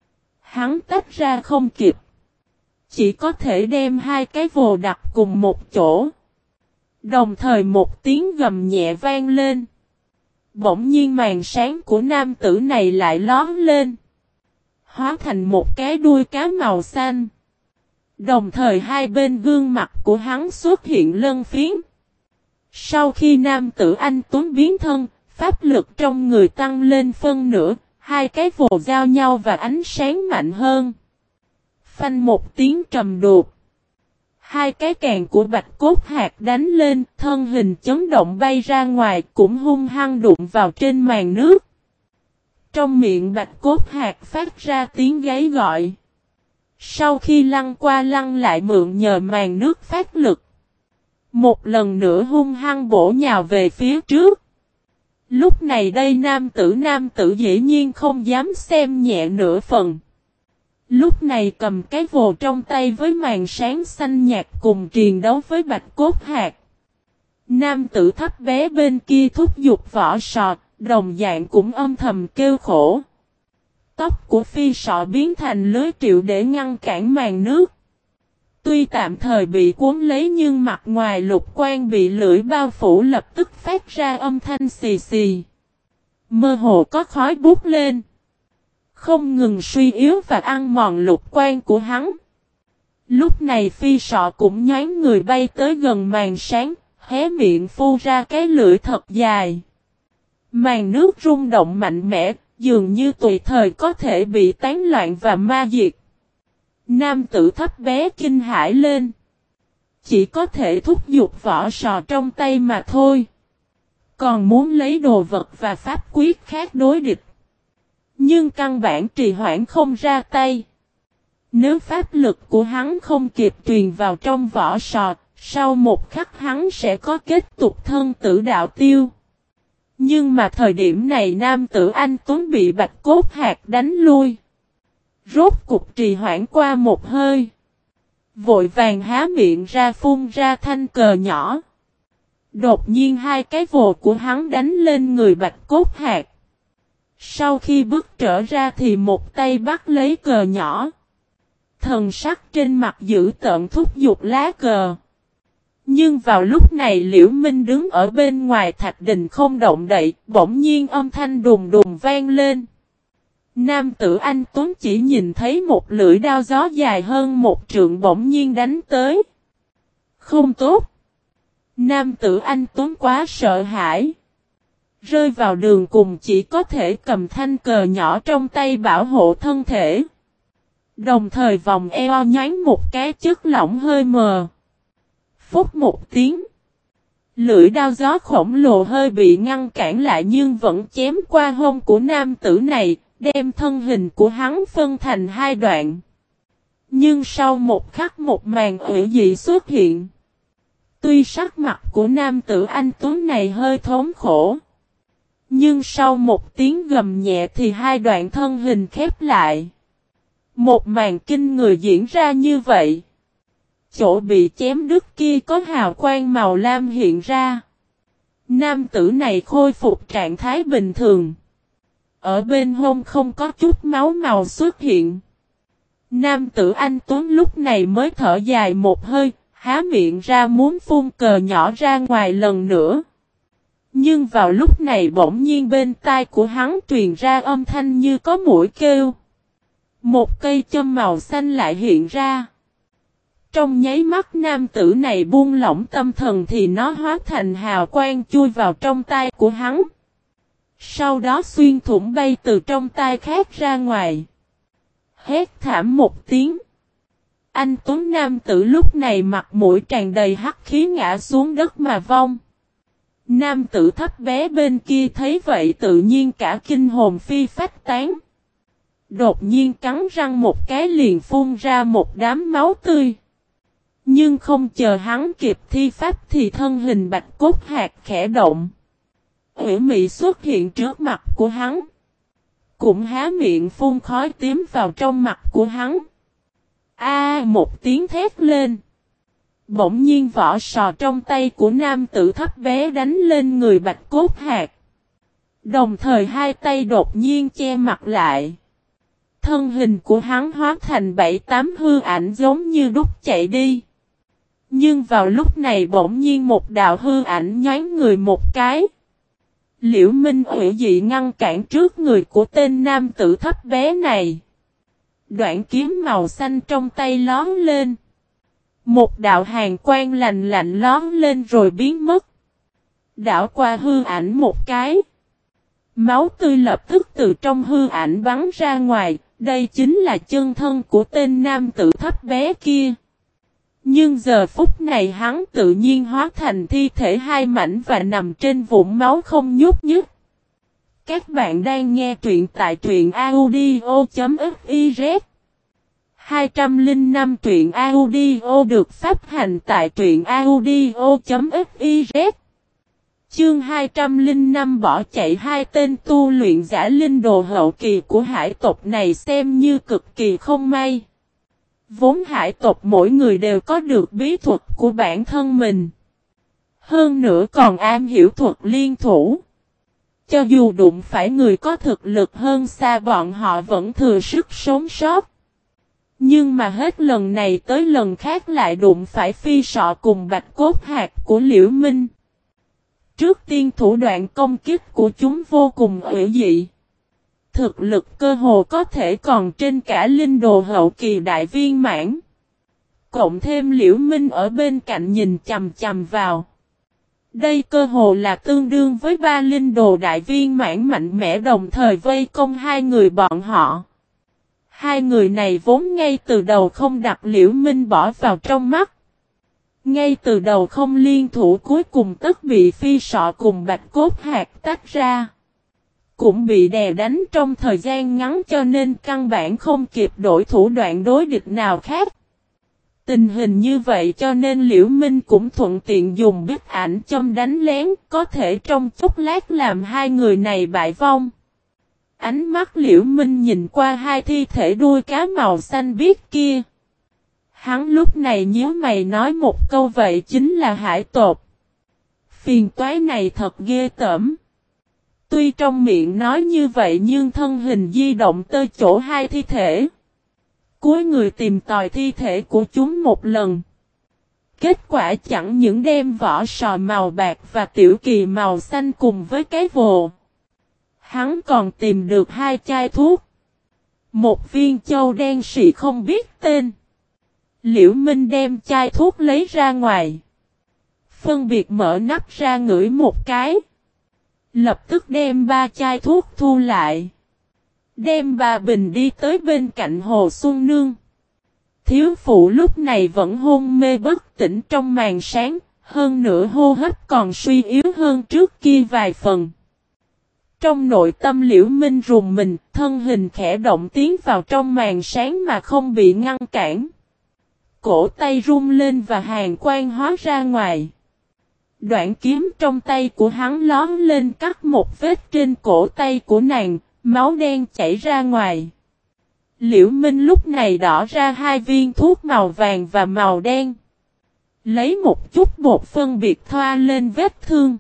Hắn tách ra không kịp. Chỉ có thể đem hai cái vồ đặt cùng một chỗ. Đồng thời một tiếng gầm nhẹ vang lên. Bỗng nhiên màn sáng của nam tử này lại lóm lên. Hóa thành một cái đuôi cá màu xanh. Đồng thời hai bên gương mặt của hắn xuất hiện lân phiến. Sau khi nam tử anh Tuấn biến thân, pháp lực trong người tăng lên phân nửa, hai cái vồ giao nhau và ánh sáng mạnh hơn. Phanh một tiếng trầm đục. Hai cái kèn của bạch cốt hạt đánh lên, thân hình chấn động bay ra ngoài cũng hung hăng đụng vào trên màn nước. Trong miệng bạch cốt hạt phát ra tiếng gáy gọi. Sau khi lăn qua lăn lại mượn nhờ màn nước phát lực. Một lần nữa hung hăng bổ nhào về phía trước. Lúc này đây nam tử dĩ nhiên không dám xem nhẹ nửa phần. Lúc này cầm cái vồ trong tay với màn sáng xanh nhạt cùng triền đấu với bạch cốt hạt. Nam tử thấp bé bên kia thúc giục vỏ sọt, đồng dạng cũng âm thầm kêu khổ. Tóc của Phi sọ biến thành lưới triệu để ngăn cản màn nước. Tuy tạm thời bị cuốn lấy nhưng mặt ngoài lục quan bị lưỡi bao phủ lập tức phát ra âm thanh xì xì. Mơ hồ có khói bút lên. Không ngừng suy yếu và ăn mòn lục quan của hắn. Lúc này Phi sọ cũng nhoáng người bay tới gần màn sáng, hé miệng phu ra cái lưỡi thật dài. Màn nước rung động mạnh mẽ, dường như tùy thời có thể bị tán loạn và ma diệt. Nam tử thấp bé kinh hãi lên. Chỉ có thể thúc giục vỏ sò trong tay mà thôi. Còn muốn lấy đồ vật và pháp quyết khác đối địch. Nhưng căn bản trì hoãn không ra tay. Nếu pháp lực của hắn không kịp truyền vào trong vỏ sò, sau một khắc hắn sẽ có kết tục thân tử đạo tiêu. Nhưng mà thời điểm này nam tử anh Tuấn bị bạch cốt hạt đánh lui. Rốt cục trì hoãn qua một hơi. Vội vàng há miệng ra phun ra thanh cờ nhỏ. Đột nhiên hai cái vồ của hắn đánh lên người Bạch Cốt Hạc. Sau khi bước trở ra thì một tay bắt lấy cờ nhỏ. Thần sắc trên mặt giữ tợn thúc giục lá cờ. Nhưng vào lúc này Liễu Minh đứng ở bên ngoài thạch đình không động đậy, bỗng nhiên âm thanh đùng đùng vang lên. Nam tử anh Tuấn chỉ nhìn thấy một lưỡi đao gió dài hơn một trượng bỗng nhiên đánh tới. Không tốt. Nam tử anh Tuấn quá sợ hãi. Rơi vào đường cùng chỉ có thể cầm thanh cờ nhỏ trong tay bảo hộ thân thể. Đồng thời vòng eo nhoáng một cái chất lỏng hơi mờ. Phút một tiếng. Lưỡi đao gió khổng lồ hơi bị ngăn cản lại nhưng vẫn chém qua hông của nam tử này, đem thân hình của hắn phân thành hai đoạn. Nhưng sau một khắc một màn ủy dị xuất hiện. Tuy sắc mặt của nam tử anh Tuấn này hơi thống khổ. Nhưng sau một tiếng gầm nhẹ thì hai đoạn thân hình khép lại. Một màn kinh người diễn ra như vậy. Chỗ bị chém đứt kia có hào quang màu lam hiện ra. Nam tử này khôi phục trạng thái bình thường. Ở bên hông không có chút máu màu xuất hiện. Nam tử anh Tuấn lúc này mới thở dài một hơi, há miệng ra muốn phun cờ nhỏ ra ngoài lần nữa. Nhưng vào lúc này bỗng nhiên bên tai của hắn truyền ra âm thanh như có muỗi kêu. Một cây châm màu xanh lại hiện ra. Trong nháy mắt nam tử này buông lỏng tâm thần thì nó hóa thành hào quang chui vào trong tai của hắn. Sau đó xuyên thủng bay từ trong tai khác ra ngoài. Hét thảm một tiếng. Anh Tuấn nam tử lúc này mặt mũi tràn đầy hắc khí ngã xuống đất mà vong. Nam tử thấp bé bên kia thấy vậy tự nhiên cả kinh hồn phi phách tán. Đột nhiên cắn răng một cái liền phun ra một đám máu tươi. Nhưng không chờ hắn kịp thi pháp thì thân hình Bạch Cốt Hạc khẽ động. Ủy mị xuất hiện trước mặt của hắn. Cũng há miệng phun khói tím vào trong mặt của hắn. Một tiếng thét lên. Bỗng nhiên vỏ sò trong tay của nam tử thấp bé đánh lên người Bạch Cốt Hạc. Đồng thời hai tay đột nhiên che mặt lại. Thân hình của hắn hóa thành 7-8 hư ảnh giống như đúc chạy đi. Nhưng vào lúc này bỗng nhiên một đạo hư ảnh nhoáng người một cái. Liễu Minh ủy dị ngăn cản trước người của tên nam tử thấp bé này. Đoạn kiếm màu xanh trong tay lóm lên. Một đạo hàn quang lạnh lạnh lóm lên rồi biến mất. Đảo qua hư ảnh một cái. Máu tươi lập tức từ trong hư ảnh bắn ra ngoài. Đây chính là chân thân của tên nam tử thấp bé kia. Nhưng giờ phút này hắn tự nhiên hóa thành thi thể hai mảnh và nằm trên vũng máu không nhúc nhích. Các bạn đang nghe truyện tại truyện audio.fiz 205 truyện audio được phát hành tại truyện audio.fiz. Chương 205 bỏ chạy hai tên tu luyện giả linh đồ hậu kỳ của hải tộc này xem như cực kỳ không may. Vốn hải tộc mỗi người đều có được bí thuật của bản thân mình. Hơn nữa còn am hiểu thuật liên thủ. Cho dù đụng phải người có thực lực hơn xa bọn họ vẫn thừa sức sống sót. Nhưng mà hết lần này tới lần khác lại đụng phải Phi Sọ cùng Bạch Cốt Hạc của Liễu Minh. Trước tiên thủ đoạn công kích của chúng vô cùng ủy dị. Thực lực cơ hồ có thể còn trên cả linh đồ hậu kỳ đại viên mãn. Cộng thêm Liễu Minh ở bên cạnh nhìn chằm chằm vào. Đây cơ hồ là tương đương với 3 linh đồ đại viên mãn mạnh mẽ đồng thời vây công hai người bọn họ. Hai người này vốn ngay từ đầu không đặt Liễu Minh bỏ vào trong mắt. Ngay từ đầu không liên thủ cuối cùng tất bị Phi Sọ cùng Bạch Cốt Hạc tách ra. Cũng bị đè đánh trong thời gian ngắn cho nên căn bản không kịp đổi thủ đoạn đối địch nào khác. Tình hình như vậy cho nên Liễu Minh cũng thuận tiện dùng bích ảnh châm đánh lén có thể trong chốc lát làm hai người này bại vong. Ánh mắt Liễu Minh nhìn qua hai thi thể đuôi cá màu xanh biếc kia. Hắn lúc này nhíu mày nói một câu vậy chính là hải tộc. Phiền toái này thật ghê tởm. Tuy trong miệng nói như vậy nhưng thân hình di động tới chỗ hai thi thể. Cúi người tìm tòi thi thể của chúng một lần. Kết quả chẳng những đem vỏ sò màu bạc và tiểu kỳ màu xanh cùng với cái vồ. Hắn còn tìm được 2 chai thuốc. Một viên châu đen xị không biết tên. Liễu Minh đem chai thuốc lấy ra ngoài. Phân biệt mở nắp ra ngửi một cái. Lập tức đem 3 chai thuốc thu lại. Đem 3 bình đi tới bên cạnh Hồ Xuân Nương. Thiếu phụ lúc này vẫn hôn mê bất tỉnh trong màn sáng. Hơn nữa hô hấp còn suy yếu hơn trước kia vài phần. Trong nội tâm Liễu Minh rùng mình, thân hình khẽ động tiến vào trong màn sáng mà không bị ngăn cản. Cổ tay rung lên và hàn quang hóa ra ngoài. Đoạn kiếm trong tay của hắn lóm lên cắt một vết trên cổ tay của nàng, máu đen chảy ra ngoài. Liễu Minh lúc này đỏ ra 2 viên thuốc màu vàng và màu đen. Lấy một chút bột phân biệt thoa lên vết thương.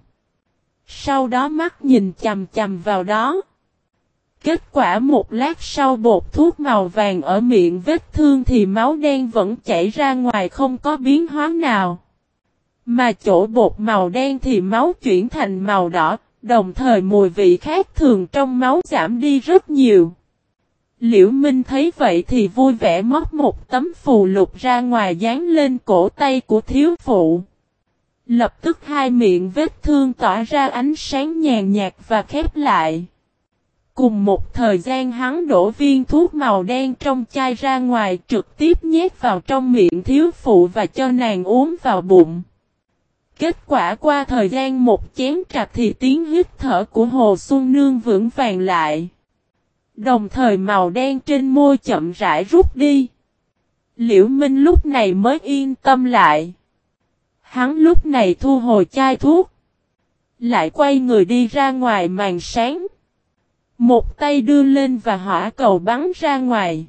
Sau đó mắt nhìn chằm chằm vào đó. Kết quả một lát sau bột thuốc màu vàng ở miệng vết thương thì máu đen vẫn chảy ra ngoài không có biến hóa nào. Mà chỗ bột màu đen thì máu chuyển thành màu đỏ, đồng thời mùi vị khác thường trong máu giảm đi rất nhiều. Liễu Minh thấy vậy thì vui vẻ móc một tấm phù lục ra ngoài dán lên cổ tay của thiếu phụ. Lập tức 2 miệng vết thương tỏa ra ánh sáng nhàn nhạt và khép lại. Cùng một thời gian hắn đổ viên thuốc màu đen trong chai ra ngoài trực tiếp nhét vào trong miệng thiếu phụ và cho nàng uống vào bụng. Kết quả qua thời gian một chén trà thì tiếng hít thở của Hồ Xuân Nương vững vàng lại. Đồng thời màu đen trên môi chậm rãi rút đi. Liễu Minh lúc này mới yên tâm lại. Hắn lúc này thu hồi chai thuốc. Lại quay người đi ra ngoài màn sáng. Một tay đưa lên và hỏa cầu bắn ra ngoài.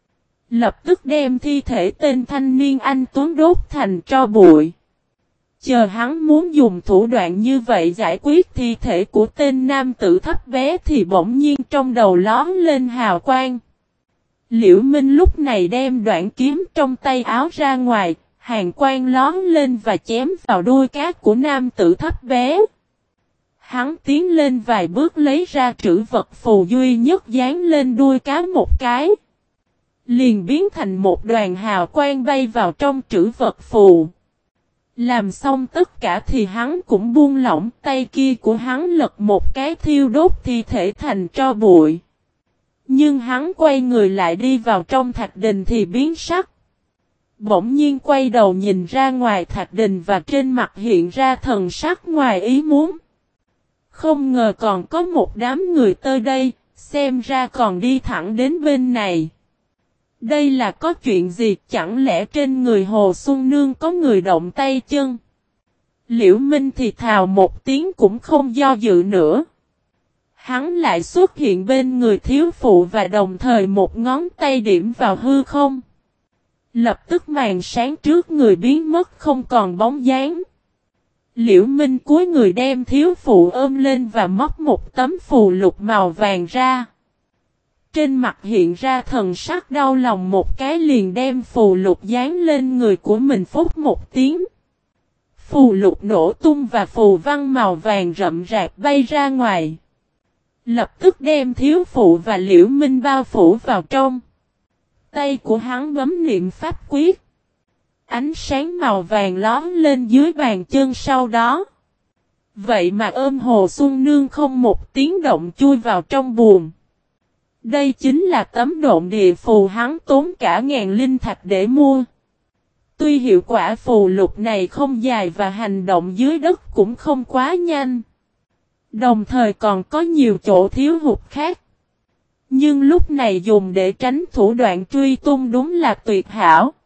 Lập tức đem thi thể tên thanh niên anh Tuấn đốt thành tro bụi. Chờ hắn muốn dùng thủ đoạn như vậy giải quyết thi thể của tên nam tử thấp bé thì bỗng nhiên trong đầu lóm lên hào quang. Liễu Minh lúc này đem đoạn kiếm trong tay áo ra ngoài, hàn quang lóm lên và chém vào đuôi cá của nam tử thấp bé. Hắn tiến lên vài bước lấy ra trữ vật phù duy nhất dán lên đuôi cá một cái. Liền biến thành một đoàn hào quang bay vào trong trữ vật phù. Làm xong tất cả thì hắn cũng buông lỏng, tay kia của hắn lật một cái thiêu đốt thi thể thành tro bụi. Nhưng hắn quay người lại đi vào trong thạch đình thì biến sắc. Bỗng nhiên quay đầu nhìn ra ngoài thạch đình và trên mặt hiện ra thần sắc ngoài ý muốn. Không ngờ còn có một đám người tới đây, xem ra còn đi thẳng đến bên này. Đây là có chuyện gì, chẳng lẽ trên người Hồ Xuân Nương có người động tay chân? Liễu Minh thì thào một tiếng cũng không do dự nữa. Hắn lại xuất hiện bên người thiếu phụ và đồng thời một ngón tay điểm vào hư không. Lập tức màn sáng trước người biến mất không còn bóng dáng. Liễu Minh cúi người đem thiếu phụ ôm lên và móc một tấm phù lục màu vàng ra. Trên mặt hiện ra thần sắc đau lòng một cái liền đem phù lục dán lên người của mình phút một tiếng. Phù lục nổ tung và phù văn màu vàng rậm rạc bay ra ngoài. Lập tức đem thiếu phụ và Liễu Minh bao phủ vào trong. Tay của hắn bấm niệm pháp quyết. Ánh sáng màu vàng lóm lên dưới bàn chân sau đó. Vậy mà ôm Hồ Xuân Nương không một tiếng động chui vào trong buồng. Đây chính là tấm độn địa phù hắn tốn cả ngàn linh thạch để mua. Tuy hiệu quả phù lục này không dài và hành động dưới đất cũng không quá nhanh. Đồng thời còn có nhiều chỗ thiếu hụt khác. Nhưng lúc này dùng để tránh thủ đoạn truy tung đúng là tuyệt hảo.